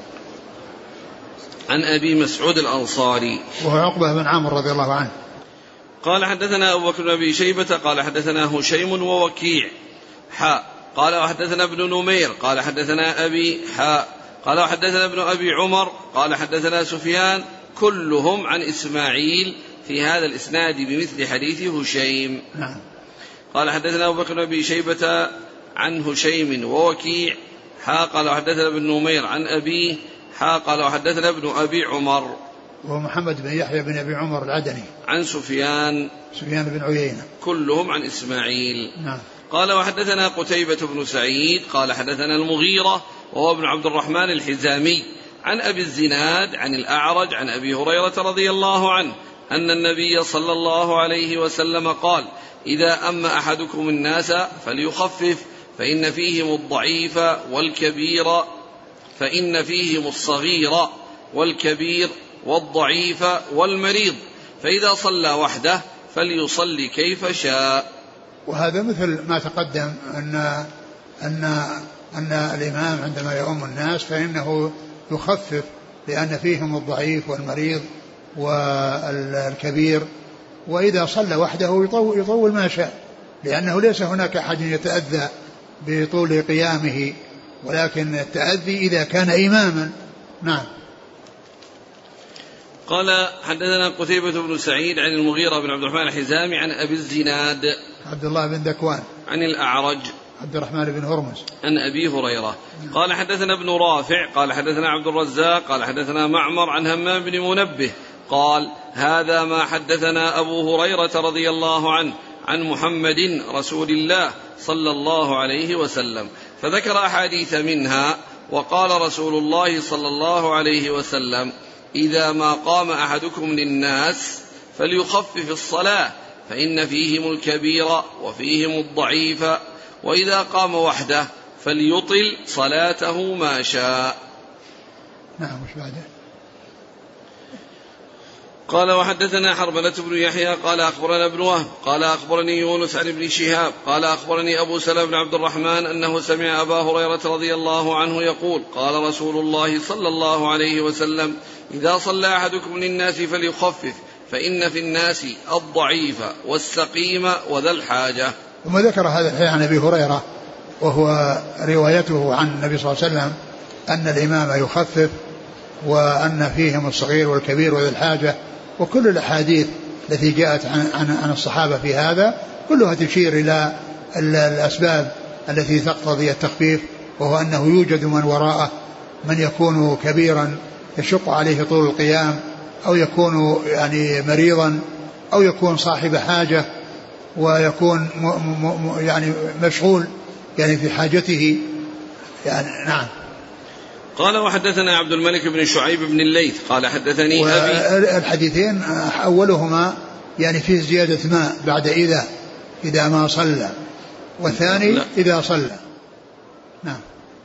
عن أبي مسعود الأنصاري وهو عقبة بن عامر رضي الله عنه. قال حدثنا أبو بكر بن أبي شيبة قال حدثنا هشيم ووكيع قال وحدثنا ابن نمير قال حدثنا أبي قال وحدثنا ابن أبي عمر قال حدثنا سفيان كلهم عن إسماعيل في هذا الإسناد بمثل حديث هشيم. قال حدثنا أبو بكر بن أبي شيبة عن هشيم ووكيع قال وحدثنا ابن نمير عن أبيه قال وحدثنا ابن أبي عمر وهو محمد بن يحيى بن أبي عمر العدني عن سفيان بن عيينة كلهم عن إسماعيل. نعم. قال وحدثنا قتيبة بن سعيد قال حدثنا المغيرة وهو ابن عبد الرحمن الحزامي عن أبي الزناد عن الأعرج عن أبي هريرة رضي الله عنه أن النبي صلى الله عليه وسلم قال إذا أما أحدكم الناس فليخفف فإن فيهم الضعيف والكبير فإن فيهم الصغير والكبير والضعيف والمريض فإذا صلى وحده فليصلي كيف شاء. وهذا مثل ما تقدم أن الإمام عندما يؤم الناس فإنه يخفف لأن فيهم الضعيف والمريض والكبير، وإذا صلى وحده يطول ما شاء لأنه ليس هناك أحد يتأذى بطول قيامه، ولكن التأذي إذا كان إماما. نعم. قال حدثنا قتيبة بن سعيد عن المغيرة بن عبد الرحمن الحزامي عن أبي الزناد عبد الله بن ذكوان عن الأعرج عبد الرحمن بن هرمز عن أبي هريرة قال حدثنا ابن رافع قال حدثنا عبد الرزاق قال حدثنا معمر عن همام بن منبه قال هذا ما حدثنا أبو هريرة رضي الله عنه عن محمد رسول الله صلى الله عليه وسلم، فذكر أحاديث منها وقال رسول الله صلى الله عليه وسلم: إذا ما قام أحدكم للناس فليخفف الصلاة فإن فيهم الكبير وفيهم الضعيف، وإذا قام وحده فليطل صلاته ما شاء. نعم. وش بعده؟ قال وحدثنا حرملة بن يحيى قال أخبرنا ابن وهب قال أخبرني يونس عن ابن شهاب قال أخبرني أبو سلمة بن عبد الرحمن أنه سمع أبا هريرة رضي الله عنه يقول: قال رسول الله صلى الله عليه وسلم: إذا صلى أحدكم للناس فليخفف فإن في الناس الضعيف والسقيم وذا الحاجة. ثم ذكر هذا الحديث عن أبي هريرة وهو روايته عن النبي صلى الله عليه وسلم أن الإمام يخفف وأن فيهم الصغير والكبير وذا الحاجة، وكل الأحاديث التي جاءت عن الصحابة في هذا كلها تشير إلى الأسباب التي تقتضي التخفيف، وهو أنه يوجد من وراءه من يكون كبيرا يشق عليه طول القيام، أو يكون يعني مريضا، أو يكون صاحب حاجة ويكون يعني مشغول يعني في حاجته يعني. نعم. قال وحدثنا عبد الملك بن شعيب بن الليث قال حدثني أبي. الحديثين أولهما يعني فيه زيادة ماء بعد إذا ما صلى، والثاني لا. إذا صلى. نعم.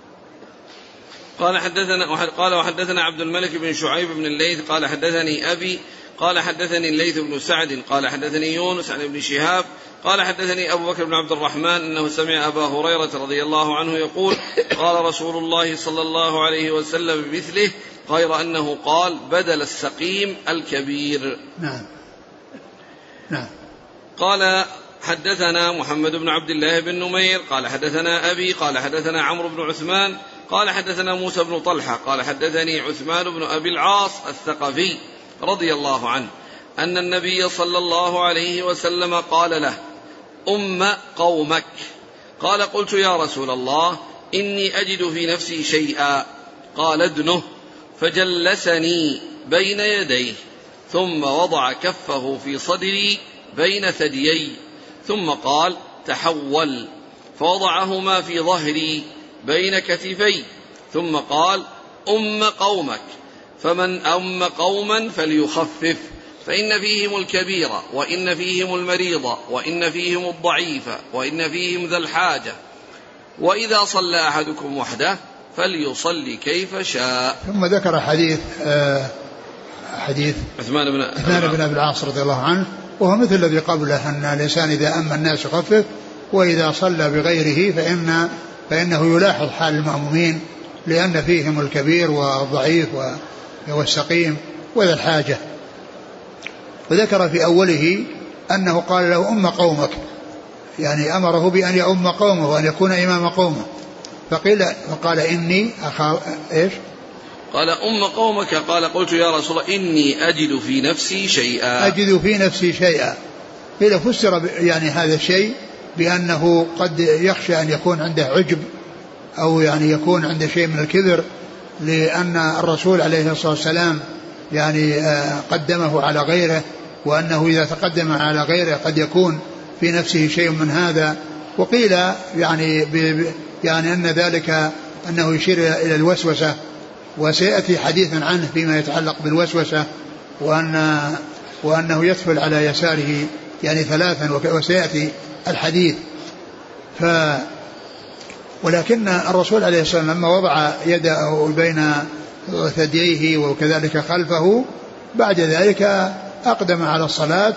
قال وحدثنا عبد الملك بن شعيب بن الليث قال حدثني أبي قال حدثني الليث بن سعد قال حدثني يونس عن ابن شهاب قال حدثني أبو بكر بن عبد الرحمن أنه سمع أبا هريرة رضي الله عنه يقول: قال رسول الله صلى الله عليه وسلم بمثله غير أنه قال: بدل السقيم الكبير. نعم. نعم. قال حدثنا محمد بن عبد الله بن نمير قال حدثنا أبي قال حدثنا عمرو بن عثمان قال حدثنا موسى بن طلحة قال حدثني عثمان بن أبي العاص الثقفي رضي الله عنه أن النبي صلى الله عليه وسلم قال له: قومك. قال: قلت يا رسول الله إني أجد في نفسي شيئا. قال: ادنه. فجلسني بين يديه ثم وضع كفه في صدري بين ثديي ثم قال: تحول. فوضعهما في ظهري بين كتفي ثم قال: قومك. فمن قوما فليخفف فإن فيهم الكبير وإن فيهم المريض وإن فيهم الضعيف وإن فيهم ذا الحاجة، وإذا صلى أحدكم وحده فليصلي كيف شاء. ثم ذكر حديث عثمان بن أبي العاص رضي الله عنه، وهو مثل الذي قبله أن الإنسان إذا أما الناس يخفف، وإذا صلى بغيره فإنه يلاحظ حال المأمومين لأن فيهم الكبير والضعيف والسقيم وذا الحاجة. وذكر في أوله أنه قال له: قومك، يعني أمره بأن يؤم قومه وأن يكون إمام قومه. فقال: إني أخاف إيش؟ قال: قومك. قال: قلت يا رسول الله إني أجد في نفسي شيئا. إذا فسر يعني هذا الشيء بأنه قد يخشى أن يكون عنده عجب أو يعني يكون عنده شيء من الكبر، لأن الرسول عليه الصلاة والسلام يعني قدمه على غيره، وأنه إذا تقدم على غيره قد يكون في نفسه شيء من هذا. وقيل يعني أن ذلك أنه يشير إلى الوسوسة، وسيأتي حديثا عنه فيما يتعلق بالوسوسة، وأنه يدخل على يساره يعني 3، وسيأتي الحديث. ولكن الرسول عليه الصلاة والسلام لما وضع يده بين ثدييه وكذلك خلفه، بعد ذلك أقدم على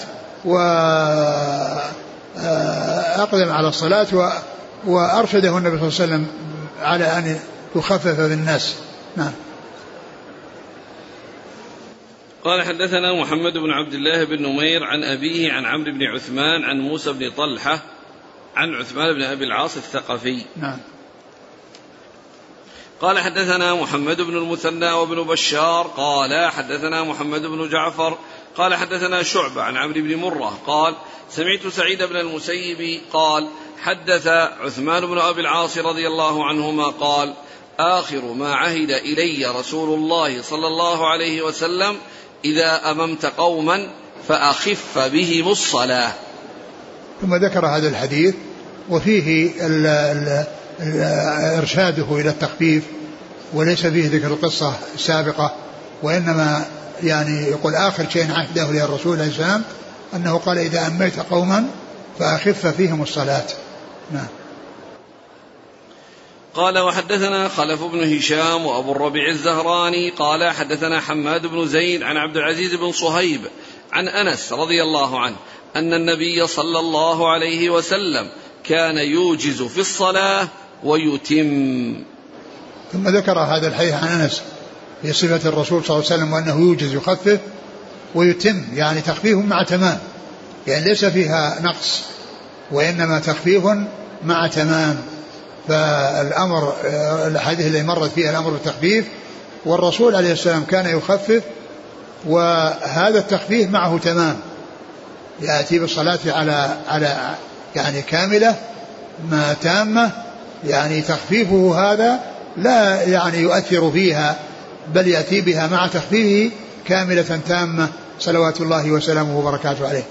الصلاة وأرشده النبي صلى الله عليه وسلم على أن يخفف بالناس. نعم. قال حدثنا محمد بن عبد الله بن نمير عن أبيه عن عمرو بن عثمان عن موسى بن طلحة عن عثمان بن أبي العاص الثقفي. نعم. قال حدثنا محمد بن المثنى وابن بشار قال حدثنا محمد بن جعفر قال حدثنا شعبة عن عمرو بن مرة قال سمعت سعيد بن المسيب قال حدث عثمان بن أبي العاص رضي الله عنهما قال آخر ما عهد إلي رسول الله صلى الله عليه وسلم إذا أممت قوما فأخف بهم الصلاة. ثم ذكر هذا الحديث وفيه إرشاده إلى التخفيف، وليس فيه ذكر القصة السابقة، وإنما يعني يقول آخر شيء عهده لي الرسول عليه السلام أنه قال إذا أميت قوما فأخف فيهم الصلاة. نعم. قال وحدثنا خلف بن هشام وأبو الربيع الزهراني قال حدثنا حماد بن زيد عن عبد العزيز بن صهيب عن أنس رضي الله عنه أن النبي صلى الله عليه وسلم كان يوجز في الصلاة ويتم. ثم ذكر هذا الحديث عن أنس في صفة الرسول صلى الله عليه وسلم وأنه يوجز يخفف ويتم، يعني تخفيف مع تمام، يعني ليس فيها نقص وإنما تخفيف مع تمام. فالأمر الحديث اللي مرت فيه الأمر بالتخفيف، والرسول عليه السلام كان يخفف وهذا التخفيف معه تمام، يأتي بالصلاة على يعني كاملة ما تامة، يعني تخفيفه هذا لا يعني يؤثر فيها بل يأتي بها مع تخفيفه كاملة تامة صلوات الله وسلامه وبركاته عليه.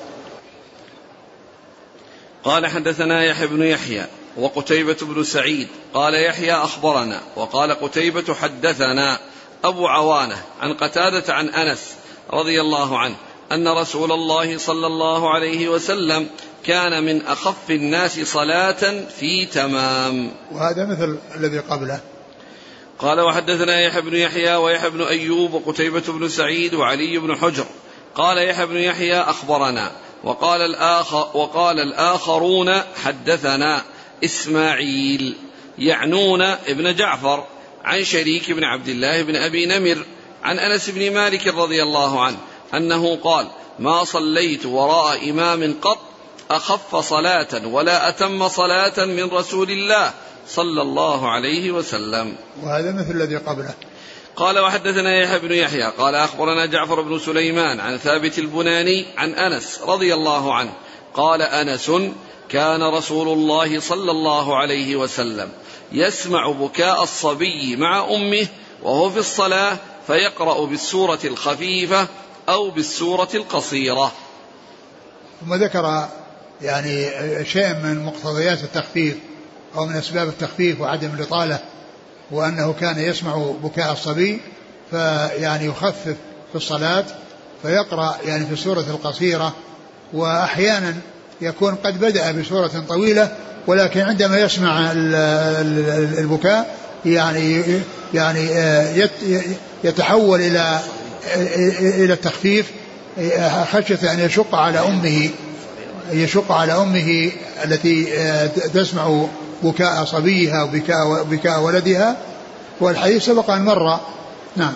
قال حدثنا يحيى بن يحيى وقتيبة بن سعيد قال يحيى أخبرنا وقال قتيبة حدثنا أبو عوانة عن قتادة عن أنس رضي الله عنه أن رسول الله صلى الله عليه وسلم كان من أخف الناس صلاة في تمام. وهذا مثل الذي قبله. قال وحدثنا يحيى بن يحيى ويحيى بن أيوب وقتيبة بن سعيد وعلي بن حجر قال يحيى بن يحيى أخبرنا وقال الآخرون حدثنا إسماعيل يعنون ابن جعفر عن شريك بن عبد الله بن أبي نمر عن أنس بن مالك رضي الله عنه أنه قال ما صليت وراء إمام قط أخف صلاة ولا أتم صلاة من رسول الله صلى الله عليه وسلم. وهذا مثل الذي قبله. قال وحدثنا يحيى بن يحيى قال أخبرنا جعفر بن سليمان عن ثابت البناني عن أنس رضي الله عنه قال أنس كان رسول الله صلى الله عليه وسلم يسمع بكاء الصبي مع أمه وهو في الصلاة فيقرأ بالسورة الخفيفة أو بالسورة القصيرة. ثم ذكر يعني شيء من مقتضيات التخفيف أو من أسباب التخفيف وعدم الإطالة، وأنه كان يسمع بكاء الصبي فيعني يخفف في الصلاة فيقرأ يعني في السورة القصيرة، وأحيانا يكون قد بدأ بسورة طويلة ولكن عندما يسمع البكاء يعني يتحول إلى التخفيف خشية أن يشق على أمه التي تسمع بكاء صبيها وبكاء ولدها، والحديث سبق أن مر. نعم.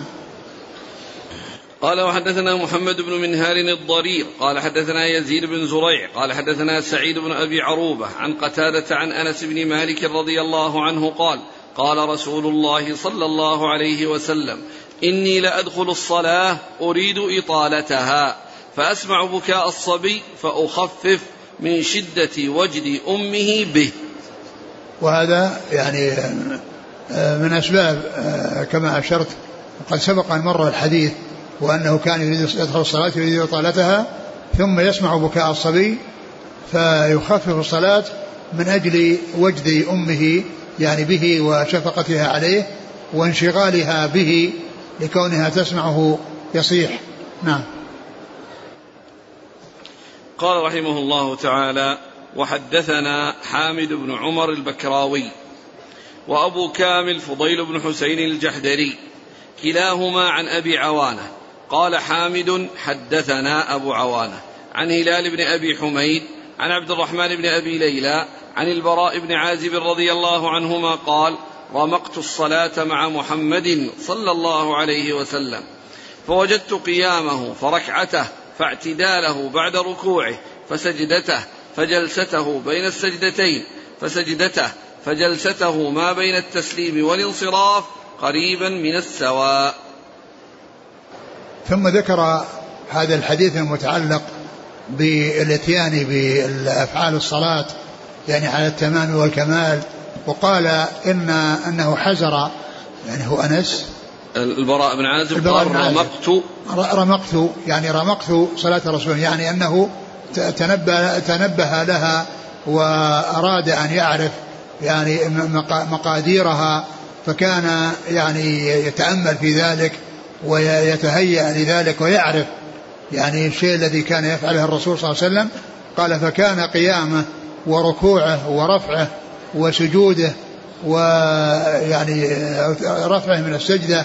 قال وحدثنا محمد بن منهار الضرير قال حدثنا يزيد بن زريع قال حدثنا سعيد بن أبي عروبة عن قتادة عن أنس بن مالك رضي الله عنه قال قال رسول الله صلى الله عليه وسلم إني لأدخل الصلاة أريد إطالتها فأسمع بكاء الصبي فأخفف من شدة وجد أمه به. وهذا يعني من أسباب كما أشرت وقد سبق أن مر الحديث، وأنه كان يريد يدخل الصلاة يريد إطالتها ثم يسمع بكاء الصبي فيخفف الصلاة من أجل وجد أمه يعني به وشفقتها عليه وانشغالها به لكونها تسمعه يصيح. نعم. قال رحمه الله تعالى وحدثنا حامد بن عمر البكراوي وأبو كامل فضيل بن حسين الجحدري كلاهما عن أبي عوانة قال حامد حدثنا أبو عوانة عن هلال بن أبي حميد عن عبد الرحمن بن أبي ليلى عن البراء بن عازب رضي الله عنهما قال رمقت الصلاة مع محمد صلى الله عليه وسلم فوجدت قيامه فركعته فاعتداله بعد ركوعه فسجدته فجلسته بين السجدتين فسجدته فجلسته ما بين التسليم والانصراف قريبا من السواء. ثم ذكر هذا الحديث المتعلق بالاتيان بالأفعال الصلاة يعني على التمام والكمال، وقال أنه حزر يعني هو أنس البراء بن عازب قال رمقت يعني رمقت صلاة الرسول، يعني أنه تنبه لها وأراد أن يعرف يعني مقاديرها فكان يعني يتأمل في ذلك ويتهيأ لذلك ويعرف يعني الشيء الذي كان يفعله الرسول صلى الله عليه وسلم. قال فكان قيامه وركوعه ورفعه وسجوده ويعني رفعه من السجدة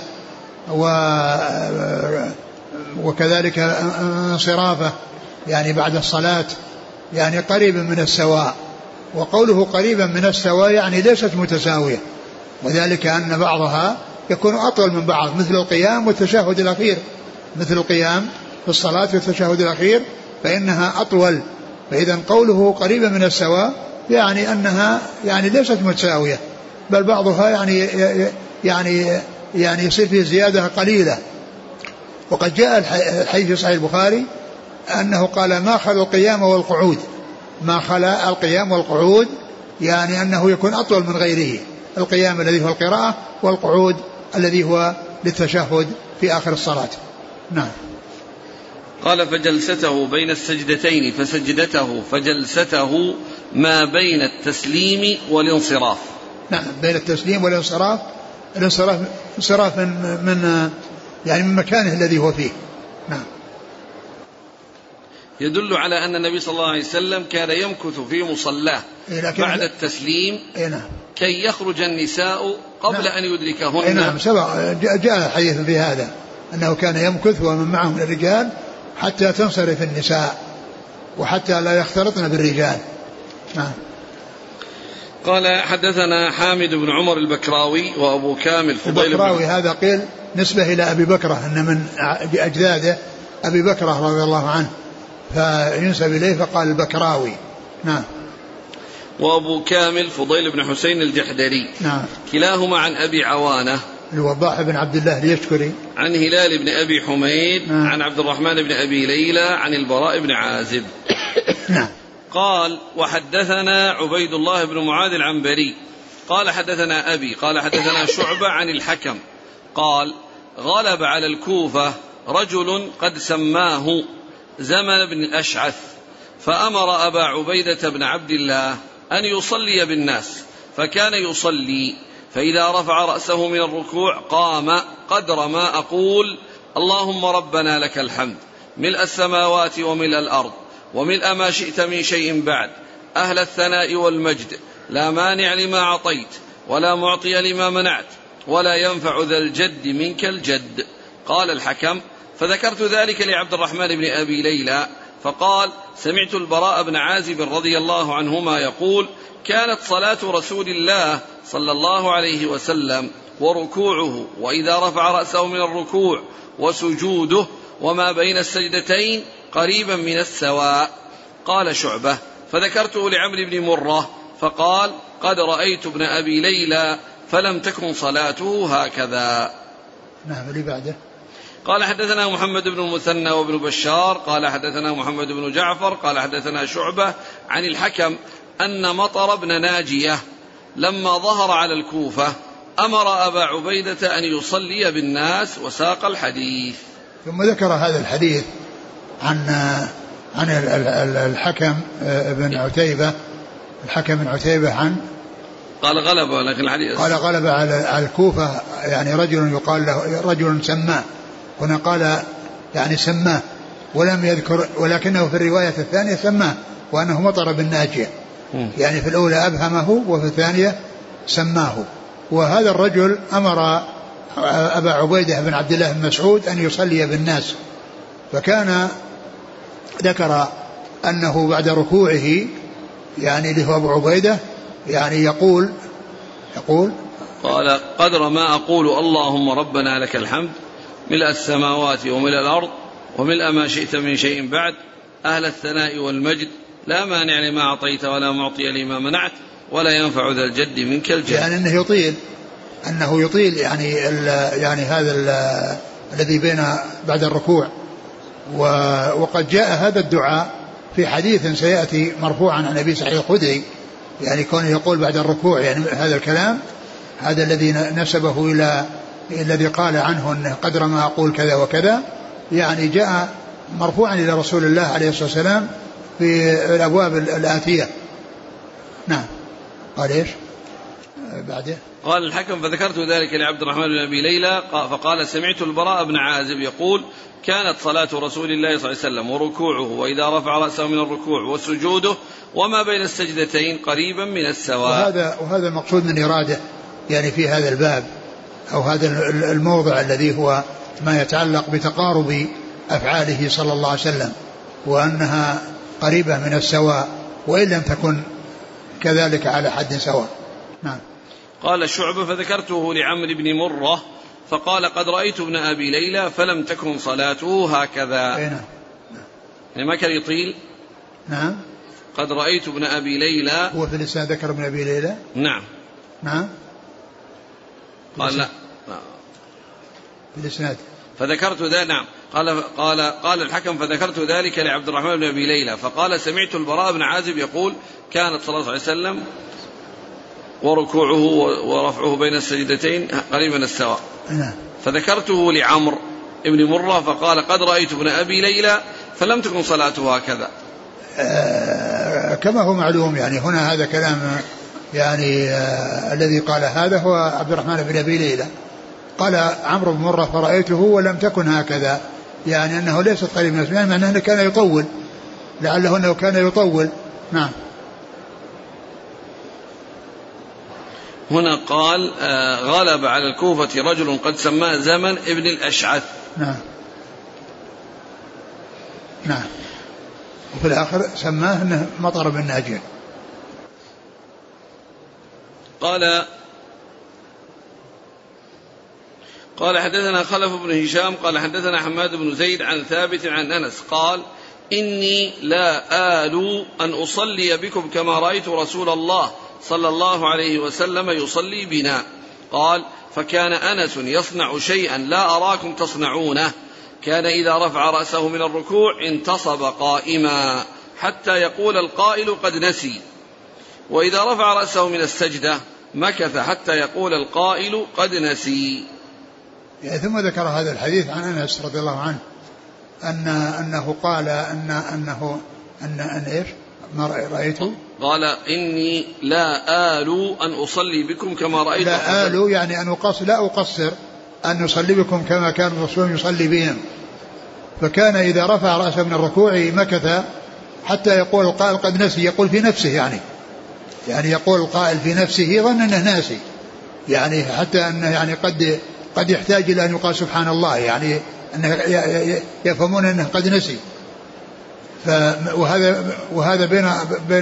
وكذلك انصرافه يعني بعد الصلاة يعني قريب من السواء. وقوله قريبا من السواء يعني ليست متساوية، وذلك أن بعضها يكون أطول من بعض، مثل القيام والتشهد الأخير، مثل القيام في الصلاة والتشهد الأخير فإنها أطول. فإذا قوله قريبا من السواء يعني أنها يعني ليست متساوية، بل بعضها يعني يصير فيه زيادة قليلة. وقد جاء الحديث في صحيح البخاري أنه قال ما خلا القيام والقعود، ما خلا القيام والقعود يعني أنه يكون أطول من غيره، القيام الذي هو القراءة والقعود الذي هو للتشهد في آخر الصلاة. نعم. قال فجلسته بين السجدتين فسجدته فجلسته ما بين التسليم والانصراف. نعم، بين التسليم والانصراف، انصراف من يعني من مكانه الذي هو فيه. نعم. يدل على أن النبي صلى الله عليه وسلم كان يمكث في مصلاه بعد التسليم كي يخرج النساء قبل أن يدركهن. نعم، جاء الحديث في هذا أنه كان يمكث ومن معه من الرجال حتى تنصرف النساء وحتى لا يختلطن بالرجال. نعم. قال حدثنا حامد بن عمر البكراوي وأبو كامل فضيل البكراوي هذا قيل نسبة إلى أبي بكرة، أن من أجداده أبي بكرة رضي الله عنه فينسب إليه فقال البكراوي. نعم. وأبو كامل فضيل بن حسين الجحدري. نعم. كلاهما عن أبي عوانة الوضاح بن عبد الله اليشكري عن هلال بن أبي حميد. نعم. عن عبد الرحمن بن أبي ليلى عن البراء بن عازب. نعم. قال وحدثنا عبيد الله بن معاذ العنبري قال حدثنا أبي قال حدثنا شعبة عن الحكم قال غلب على الكوفة رجل قد سماه زمن بن الأشعث فأمر أبا عبيدة بن عبد الله أن يصلي بالناس، فكان يصلي فإذا رفع رأسه من الركوع قام قدر ما أقول اللهم ربنا لك الحمد ملء السماوات وملء الأرض وملء ما شئت من شيء بعد أهل الثناء والمجد لا مانع لما أعطيت ولا معطي لما منعت ولا ينفع ذا الجد منك الجد. قال الحكم فذكرت ذلك لعبد الرحمن بن أبي ليلى فقال سمعت البراء بن عازب رضي الله عنهما يقول كانت صلاة رسول الله صلى الله عليه وسلم وركوعه وإذا رفع رأسه من الركوع وسجوده وما بين السجدتين قريبا من السواء. قال شعبة فذكرته لعمرو بن مرة فقال قد رأيت ابن أبي ليلى فلم تكن صلاته هكذا. نعم. اللي بعده قال حدثنا محمد بن المثنى وابن بشار قال حدثنا محمد بن جعفر قال حدثنا شعبة عن الحكم أن مطر بن ناجية لما ظهر على الكوفة أمر أبا عبيدة أن يصلي بالناس وساق الحديث. ثم ذكر هذا الحديث عن الحكم بن عتيبة. الحكم بن عتيبة عن قال غلب، لكن الحديث قال غلب على الكوفة يعني رجل يقال له رجل سماه، هنا قال يعني سماه ولم يذكر، ولكنه في الرواية الثانية سماه وأنه مطر بالناجية، يعني في الأولى أبهمه وفي الثانية سماه. وهذا الرجل أمر أبا عبيدة بن عبد الله بن مسعود أن يصلي بالناس، فكان ذكر أنه بعد ركوعه يعني اللي هو أبو عبيدة يعني يقول قال قدر ما أقول اللهم ربنا لك الحمد ملء السماوات وملء الأرض وملء ما شئت من شيء بعد أهل الثناء والمجد لا مانع لما أعطيت ولا معطي لما منعت ولا ينفع ذا الجد منك الجد. يعني أنه يطيل يعني هذا الذي بين بعد الركوع. وقد جاء هذا الدعاء في حديث سيأتي مرفوعا عن أبي سعيد الخدري، يعني كونه يقول بعد الركوع يعني هذا الكلام، هذا الذي نسبه إلى الذي قال عنه أنه قدر ما أقول كذا وكذا، يعني جاء مرفوعا إلى رسول الله عليه الصلاة والسلام في الأبواب الآتية. نعم. قال إيش بعده؟ قال الحكم فذكرت ذلك لعبد الرحمن بن أبي ليلى فقال سمعت البراء بن عازب يقول كانت صلاة رسول الله صلى الله عليه وسلم وركوعه وإذا رفع رأسه من الركوع وسجوده وما بين السجدتين قريبا من السواء. وهذا المقصود من إرادة يعني في هذا الباب أو هذا الموضع الذي هو ما يتعلق بتقارب أفعاله صلى الله عليه وسلم وأنها قريبة من السواء وإن لم تكن كذلك على حد سواء. نعم. قال شعبة فذكرته لعمرو بن مرة فقال قد رأيت ابن أبي ليلى فلم تكن صلاته هكذا. نعم. يعني ما كان يطيل. نعم. قد رأيت ابن أبي ليلى هو في الإسناد ذكر ابن أبي ليلى. نعم. نعم. قال لا في الإسناد فذكرت ذلك. نعم. قال الحكم فذكرت ذلك لعبد الرحمن بن أبي ليلى فقال سمعت البراء بن عازب يقول كانت صلى الله عليه وسلم وركوعه ورفعه بين السجدتين قريبا السواء. فذكرته لعمرو بن مرة فقال قد رأيت ابن أبي ليلى فلم تكن صلاته هكذا. كما هو معلوم يعني هنا هذا كلام يعني الذي قال هذا هو عبد الرحمن بن أبي ليلى. قال عمرو بن مرة فرأيته ولم تكن هكذا يعني أنه ليست قريب من السواء يعني أنه كان يطول لعله أنه كان يطول. نعم. هنا قال غلب على الكوفة رجل قد سماه زمن ابن الأشعث. نعم. نعم. وفي الآخر سماه أنه مطر بن ناجين. قال حدثنا خلف بن هشام قال حدثنا حماد بن زيد عن ثابت عن أنس قال إني لا آل أن أصلي بكم كما رأيت رسول الله صلى الله عليه وسلم يصلي بنا. قال فكان أنس يصنع شيئا لا أراكم تصنعونه كان إذا رفع رأسه من الركوع انتصب قائما حتى يقول القائل قد نسي وإذا رفع رأسه من السجدة مكث حتى يقول القائل قد نسي. يعني ثم ذكر هذا الحديث عن أنس رضي الله عنه أنه قال أن إيش ما رأيته. قال إني لا آل أن أصلي بكم كما رأيت. لا آل يعني أن لا أقصر أن نصلي بكم كما كان الرسول يصلي بهم. فكان إذا رفع رأسه من الركوع مكث حتى يقول القائل قد نسي يقول في نفسه يعني يقول القائل في نفسه ظن أنه ناسي يعني حتى أنه يعني قد يحتاج إلى أن يقال سبحان الله يعني أنه يفهمون أنه قد نسي. وهذا بين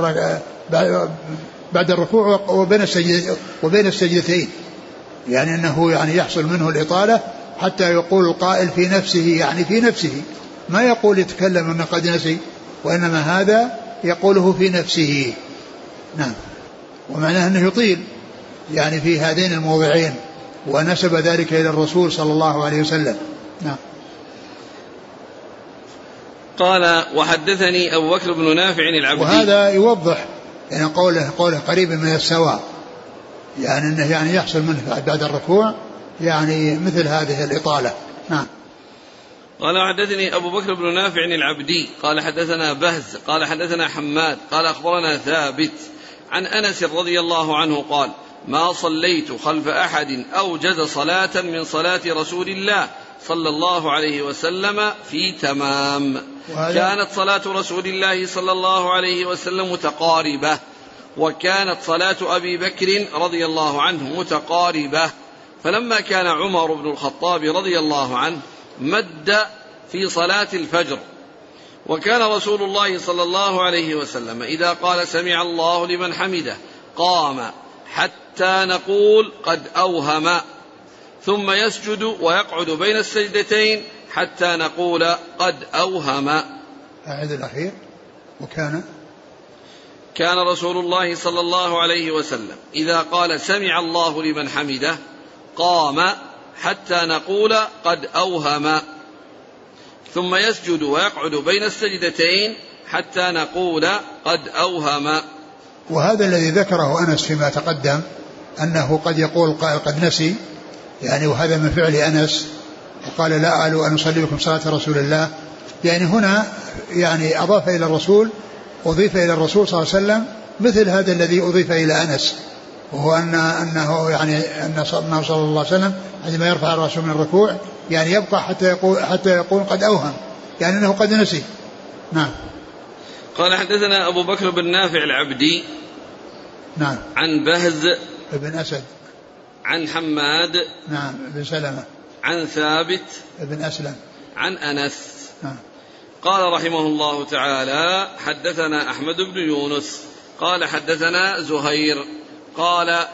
بعد الركوع وبين السجدتين يعني أنه يعني يحصل منه الإطالة حتى يقول القائل في نفسه يعني في نفسه ما يقول يتكلم أنه قد نسي وإنما هذا يقوله في نفسه. نعم. ومعناه أنه يطيل يعني في هذين الموضعين ونسب ذلك إلى الرسول صلى الله عليه وسلم. نعم. قال وحدثني أبو بكر بن نافع العبدي. وهذا يوضح يعني قوله قريب من السواء يعني أنه يعني يحصل منه بعد الركوع يعني مثل هذه الإطالة. نعم. قال حدثني أبو بكر بن نافع العبدي قال حدثنا بهز قال حدثنا حماد قال أخبرنا ثابت عن أنس رضي الله عنه قال ما صليت خلف أحد أوجز صلاة من صلاة رسول الله صلى الله عليه وسلم في تمام. كانت صلاة رسول الله صلى الله عليه وسلم متقاربة وكانت صلاة أبي بكر رضي الله عنه متقاربة فلما كان عمر بن الخطاب رضي الله عنه مد في صلاة الفجر وكان رسول الله صلى الله عليه وسلم إذا قال سمع الله لمن حمده قام حتى نقول قد أوهم ثم يسجد ويقعد بين السجدتين حتى نقول قد أوهم. أعد الأخير. كان رسول الله صلى الله عليه وسلم إذا قال سمع الله لمن حمده قام حتى نقول قد أوهم ثم يسجد ويقعد بين السجدتين حتى نقول قد أوهم. وهذا الذي ذكره أنس فيما تقدم أنه قد يقول قائل قد نسي يعني وهذا من فعل أنس وقال لا أعلو أن أصلي بكم صلاة رسول الله يعني هنا يعني أضيف إلى الرسول صلى الله عليه وسلم مثل هذا الذي أضيف إلى أنس وهو أنه يعني أنه صلى الله عليه وسلم عندما يرفع رأسه من الركوع يعني يبقى حتى يقول قد أوهم، يعني أنه قد نسي. نعم. قال حدثنا أبو بكر بن نافع العبدي نعم عن بهز بن أسد عن حماد نعم بن سلمة عن ثابت بن أسلم عن أنس. نعم. قال رحمه الله تعالى حدثنا أحمد بن يونس قال حدثنا زهير قال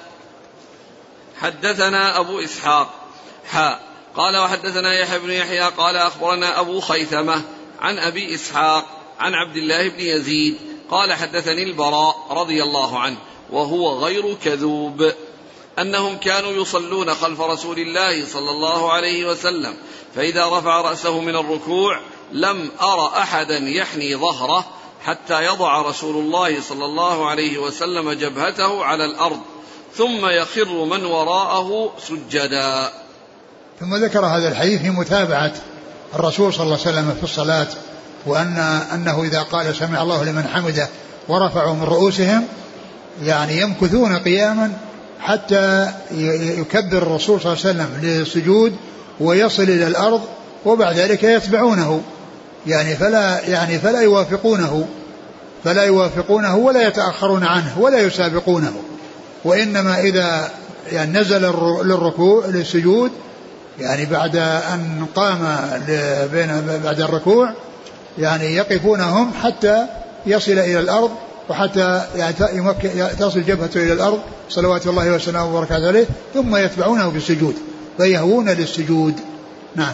حدثنا أبو إسحاق قال وحدثنا يحيى بن يحيى قال أخبرنا أبو خيثمة عن أبي إسحاق عن عبد الله بن يزيد قال حدثني البراء رضي الله عنه وهو غير كذوب أنهم كانوا يصلون خلف رسول الله صلى الله عليه وسلم فإذا رفع رأسه من الركوع لم أر أحدا يحني ظهره حتى يضع رسول الله صلى الله عليه وسلم جبهته على الأرض ثم يخر من وراءه سجدا. ثم ذكر هذا الحديث في متابعة الرسول صلى الله عليه وسلم في الصلاة، وأنه إذا قال سمع الله لمن حمده ورفعوا من رؤوسهم يعني يمكثون قياما حتى يكبر الرسول صلى الله عليه وسلم للسجود ويصل إلى الأرض، وبعد ذلك يتبعونه يعني فلا يوافقونه ولا يتأخرون عنه ولا يسابقونه، وإنما إذا يعني نزل للركوع للسجود يعني بعد أن قام بعد الركوع يعني يقفونهم حتى يصل إلى الأرض، وحتى يعني تصل جبهته إلى الأرض صلوات الله وسلامه وبركاته عليه، ثم يتبعونه بالسجود فيهوون للسجود. نعم.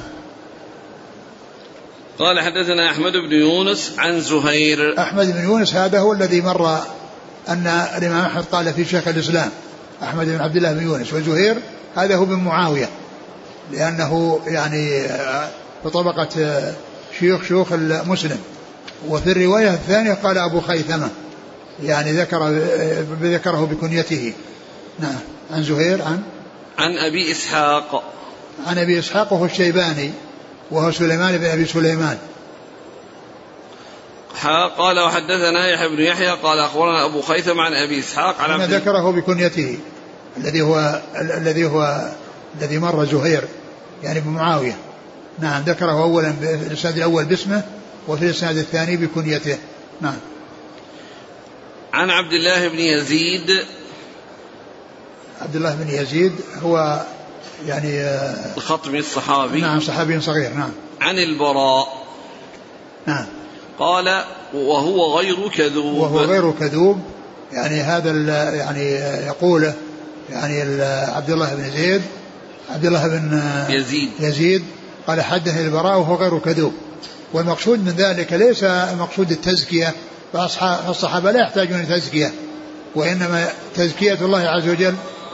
قال حدثنا أحمد بن يونس عن زهير. أحمد بن يونس هذا هو الذي مر أن الإمام أحمد قال في شيخ الإسلام أحمد بن عبد الله بن يونس، وزهير هذا هو بن معاوية لأنه يعني بطبقة شيوخ المسلم. وفي الرواية الثانية قال أبو خيثمة يعني ذكره بكنيته. نعم. عن زهير عن أبي إسحاق وهو الشيباني وهو سليمان بن أبي سليمان. قال وحدثنا يحيى بن يحيى قال أخبرنا أبو خيثم عن أبي إسحاق عن ذكره بكنيته الذي مر زهير يعني بمعاوية. نعم. ذكره أولا في الإسناد الأول باسمه وفي الإسناد الثاني بكنيته. نعم. عن عبد الله بن يزيد. عبد الله بن يزيد هو يعني الخطمي الصحابي. نعم صحابي صغير. نعم. عن البراء. نعم. قال وهو غير كذوب يعني هذا يعني يقوله يعني عبد الله بن يزيد قال حدث البراء وهو غير كذوب. والمقصود من ذلك ليس مقصود التزكية، فالصحابة لا يحتاجون لتزكية، وإنما تزكية الله عز وجل.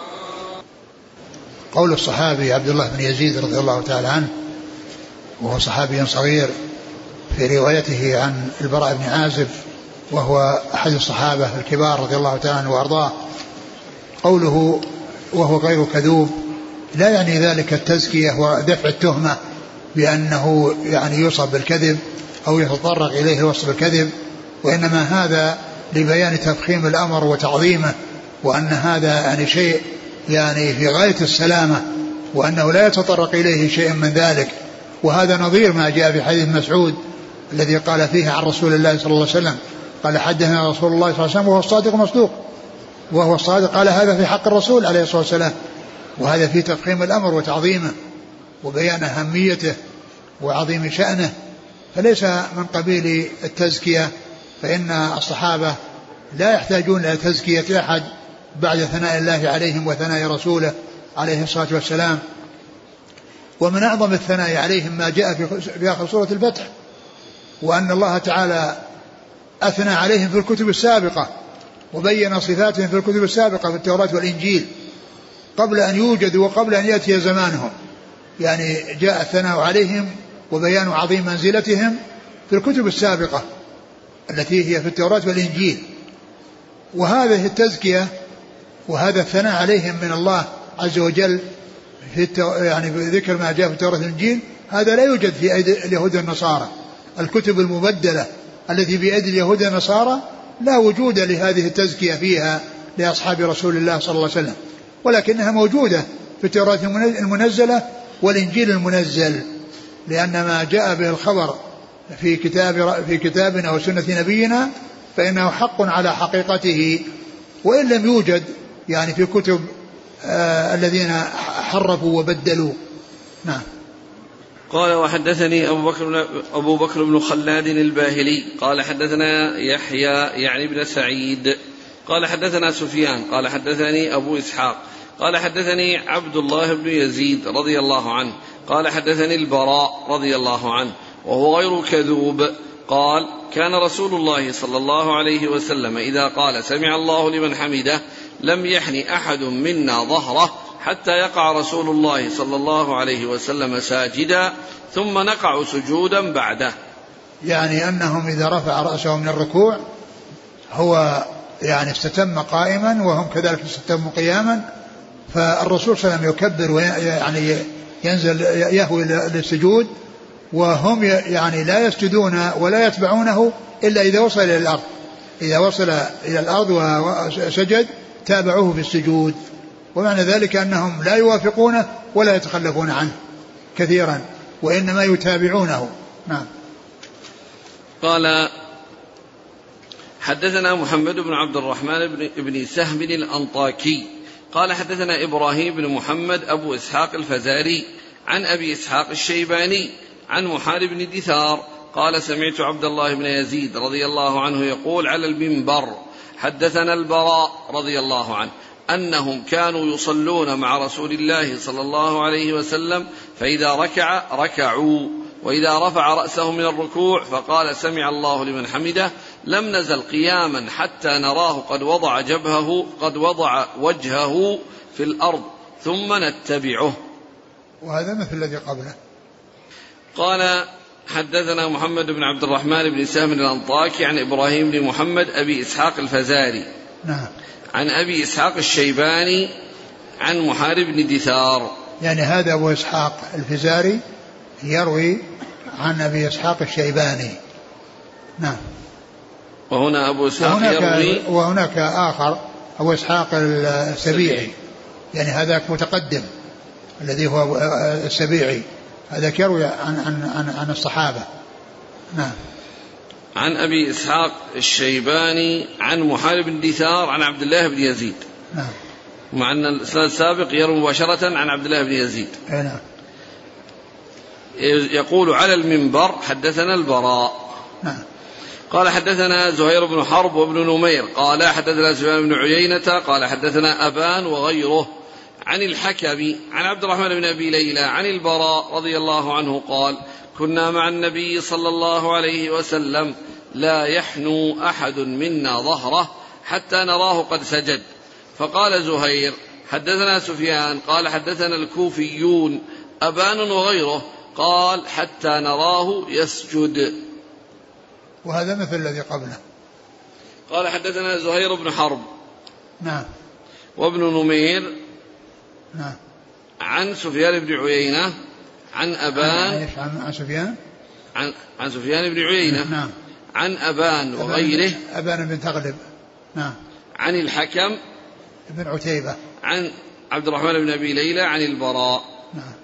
قول الصحابي عبد الله بن يزيد رضي الله تعالى عنه وهو صحابي صغير في روايته عن البراء بن عازب وهو أحد الصحابة الكبار رضي الله تعالى عنه وأرضاه، قوله وهو غير كذوب لا يعني ذلك التزكية ودفع التهمة بأنه يعني يوصف بالكذب أو يتطرق إليه الوصف بالكذب، وإنما هذا لبيان تفخيم الأمر وتعظيمه، وأن هذا يعني شيء يعني في غاية السلامة، وأنه لا يتطرق إليه شيء من ذلك. وهذا نظير ما جاء في حديث مسعود الذي قال فيه عن رسول الله صلى الله عليه وسلم قال حدثنا رسول الله صلى الله عليه وسلم وهو الصادق المصدوق، وهو الصادق قال هذا في حق الرسول عليه الصلاة والسلام، وهذا في تفخيم الأمر وتعظيمه وبيان أهميته وعظيم شأنه، فليس من قبيل التزكية، فإن الصحابة لا يحتاجون إلى تزكية أحد بعد ثناء الله عليهم وثناء رسوله عليه الصلاة والسلام. ومن أعظم الثناء عليهم ما جاء في آخر سورة الفتح، وأن الله تعالى أثنى عليهم في الكتب السابقة وبين صفاتهم في الكتب السابقة في التوراة والإنجيل قبل أن يوجدوا وقبل أن يأتي زمانهم، يعني جاء الثناء عليهم وبيان عظيم منزلتهم في الكتب السابقة التي هي في التوراة والإنجيل. وهذه التزكية وهذا الثناء عليهم من الله عز وجل في يعني ذكر ما جاء في التوراة والإنجيل هذا لا يوجد في أيدي اليهود والنصارى. الكتب المبدلة التي بأيدي اليهود والنصارى لا وجود لهذه التزكية فيها لأصحاب رسول الله صلى الله عليه وسلم، ولكنها موجودة في التوراة المنزلة والإنجيل المنزل، لأن ما جاء به الخبر في كتابنا أو سنة نبينا فإنه حق على حقيقته، وإن لم يوجد يعني في كتب الذين حرفوا وبدلوا. نعم. قال وحدثني أبو بكر بن خلاد الباهلي قال حدثنا يحيى يعني بن سعيد قال حدثنا سفيان قال حدثني أبو إسحاق قال حدثني عبد الله بن يزيد رضي الله عنه قال حدثني البراء رضي الله عنه وهو غير كذوب قال كان رسول الله صلى الله عليه وسلم إذا قال سمع الله لمن حمده لم يحن أحد منا ظهره حتى يقع رسول الله صلى الله عليه وسلم ساجدا ثم نقع سجودا بعده. يعني أنهم إذا رفع رأسه من الركوع هو يعني استتم قائما وهم كذلك استتموا قياما، فالرسول صلى الله عليه وسلم يكبر ويعني ينزل يهوي للسجود، وهم يعني لا يسجدون ولا يتبعونه إلا إذا وصل إلى الأرض، إذا وصل إلى الأرض وسجد تابعوه في السجود، ومعنى ذلك أنهم لا يوافقونه ولا يتخلفون عنه كثيرا وإنما يتابعونه. نعم. قال حدثنا محمد بن عبد الرحمن بن سهم الأنطاكي قال حدثنا إبراهيم بن محمد أبو إسحاق الفزاري عن أبي إسحاق الشيباني عن محارب بن دثار قال سمعت عبد الله بن يزيد رضي الله عنه يقول على المنبر حدثنا البراء رضي الله عنه أنهم كانوا يصلون مع رسول الله صلى الله عليه وسلم فإذا ركع ركعوا وإذا رفع رأسه من الركوع فقال سمع الله لمن حمده لم نزل قياما حتى نراه قد وضع وجهه في الأرض ثم نتبعه. وهذا مثل الذي قبله. قال حدثنا محمد بن عبد الرحمن بن سهم الأنطاكي عن إبراهيم بن محمد أبي إسحاق الفزاري نعم. عن أبي إسحاق الشيباني عن محارب بن دثار. يعني هذا أبو إسحاق الفزاري يروي عن أبي إسحاق الشيباني. نعم. وهنا أبو إسحاق يروي وهناك آخر أبو إسحاق السبيعي، يعني هذاك متقدم الذي هو السبيعي، هذاك يروي عن الصحابة. نعم. عن أبي إسحاق الشيباني عن محارب بن دثار عن عبد الله بن يزيد. نعم. مع أن الإسناد السابق يروي مباشرة عن عبد الله بن يزيد. نعم. يقول على المنبر حدثنا البراء. نعم. قال حدثنا زهير بن حرب وابن نمير قال حدثنا سفيان بن عيينة قال حدثنا أبان وغيره عن الحكم عن عبد الرحمن بن أبي ليلى عن البراء رضي الله عنه قال كنا مع النبي صلى الله عليه وسلم لا يحنو أحد منا ظهره حتى نراه قد سجد. فقال زهير حدثنا سفيان قال حدثنا الكوفيون أبان وغيره قال حتى نراه يسجد. وهذا مثل الذي قبله. قال حدثنا زهير بن حرب. نعم. وابن نمير. نعم. عن سفيان بن عيينة عن أبان. عن سفيان. عن سفيان بن عيينة. نعم. عن أبان وغيره. أبان بن تغلب. نعم. عن الحكم بن عتيبة. عن عبد الرحمن بن أبي ليلى عن البراء. نعم.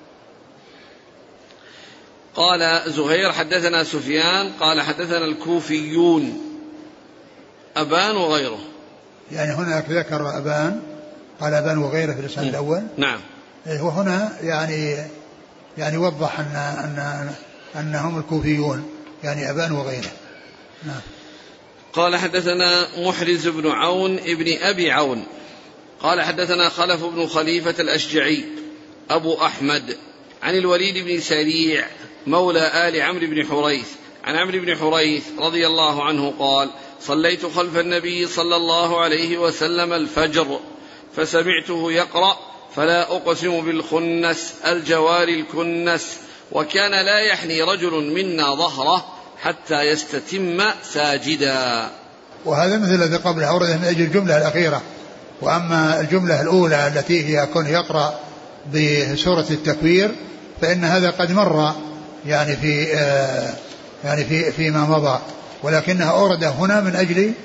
قال زهير حدثنا سفيان قال حدثنا الكوفيون أبان وغيره. يعني هناك ذكر أبان قال أبان وغيره في الإسناد الأول. نعم. وهنا يعني وضح أنهم الكوفيون، يعني أبان وغيره. نعم. قال حدثنا محرز بن عون ابن أبي عون قال حدثنا خلف بن خليفة الأشجعي أبو أحمد عن الوليد بن سريع مولى آل عمرو بن حريث عن عمرو بن حريث رضي الله عنه قال صليت خلف النبي صلى الله عليه وسلم الفجر فسمعته يقرأ فلا أقسم بالخنس الجوار الكنس وكان لا يحني رجل منا ظهره حتى يستتم ساجدا. وهذا مثل الذي قبله أورده من أجل الجملة الأخيرة. وأما الجملة الأولى التي هي كون يقرأ بسورة التكوير فإن هذا قد مر يعني فيما مضى، ولكنها أورد هنا من أجل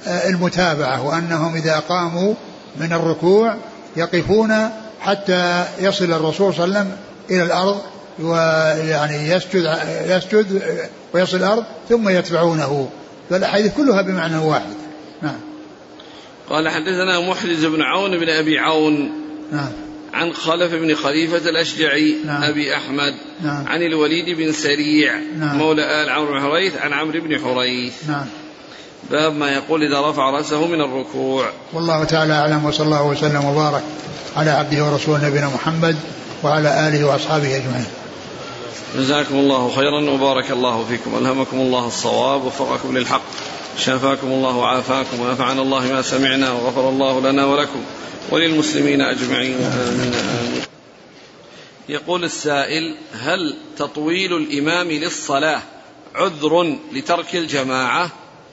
المتابعة، وأنهم إذا قاموا من الركوع يقفون حتى يصل الرسول صلى الله عليه وسلم إلى الأرض، ويعني يسجد ويصل الأرض ثم يتبعونه. فالأحاديث كلها بمعنى واحد. نعم. قال حدثنا محرز بن عون بن أبي عون. نعم. عن خلف بن خليفة الأشجعي. نعم. أبي أحمد. نعم. عن الوليد بن سريع. نعم. مولى آل عمرو بن حريث عن عمرو بن حريث. نعم. باب ما يقول إذا رفع رأسه من الركوع. والله تعالى أعلم، وصلى الله وسلم وبارك على عبده ورسوله نبينا محمد وعلى آله وأصحابه أجمعين. جزاكم الله خيرا وبارك الله فيكم، ألهمكم الله الصواب ووفقكم للحق، شافاكم الله وعافاكم، ونفعنا الله ما سمعنا، وغفر الله لنا ولكم وللمسلمين أجمعين، آمين آمين. يقول السائل: هل تطويل الإمام للصلاة عذر لترك الجماعة؟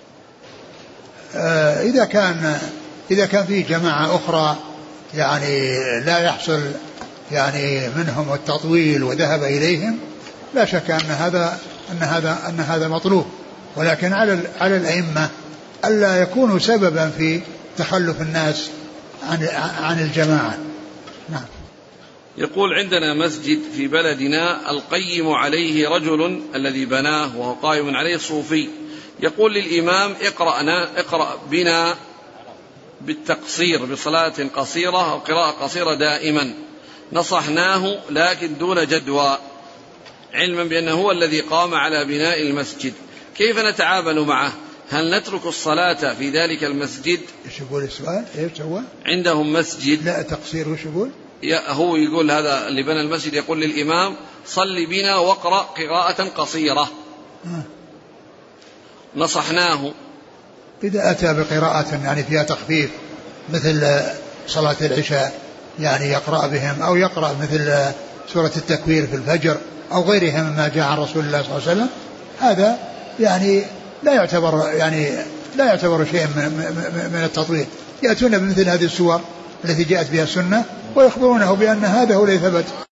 إذا كان في جماعة أخرى يعني لا يحصل يعني منهم التطويل وذهب إليهم، لا شك أن هذا مطلوب، ولكن على الأئمة ألا يكونوا سببا في تخلف الناس عن الجماعة. نعم. يقول: عندنا مسجد في بلدنا القيم عليه رجل الذي بناه وهو قائم عليه صوفي، يقول للإمام: اقرأ بنا بالتقصير بصلاة قصيرة أو قراءة قصيرة دائما. نصحناه لكن دون جدوى، علما بأنه هو الذي قام على بناء المسجد، كيف نتعامل معه؟ هل نترك الصلاة في ذلك المسجد؟ ايش يقول السؤال؟ ايش هو؟ عندهم مسجد. لا تقصير، وش يقول؟ هو يقول هذا اللي بنى المسجد يقول للإمام: صل بنا واقرأ قراءة قصيرة. نصحناه. إذا أتى بقراءة يعني فيها تخفيف مثل صلاة العشاء يعني يقرأ بهم، أو يقرأ مثل سورة التكوير في الفجر أو غيرها مما جاء عن رسول الله صلى الله عليه وسلم، هذا يعني لا يعتبر شيء من التطويل. يأتون بمثل هذه السور التي جاءت بها السنة ويخبرونه بأن هذا هو الذي ثبت.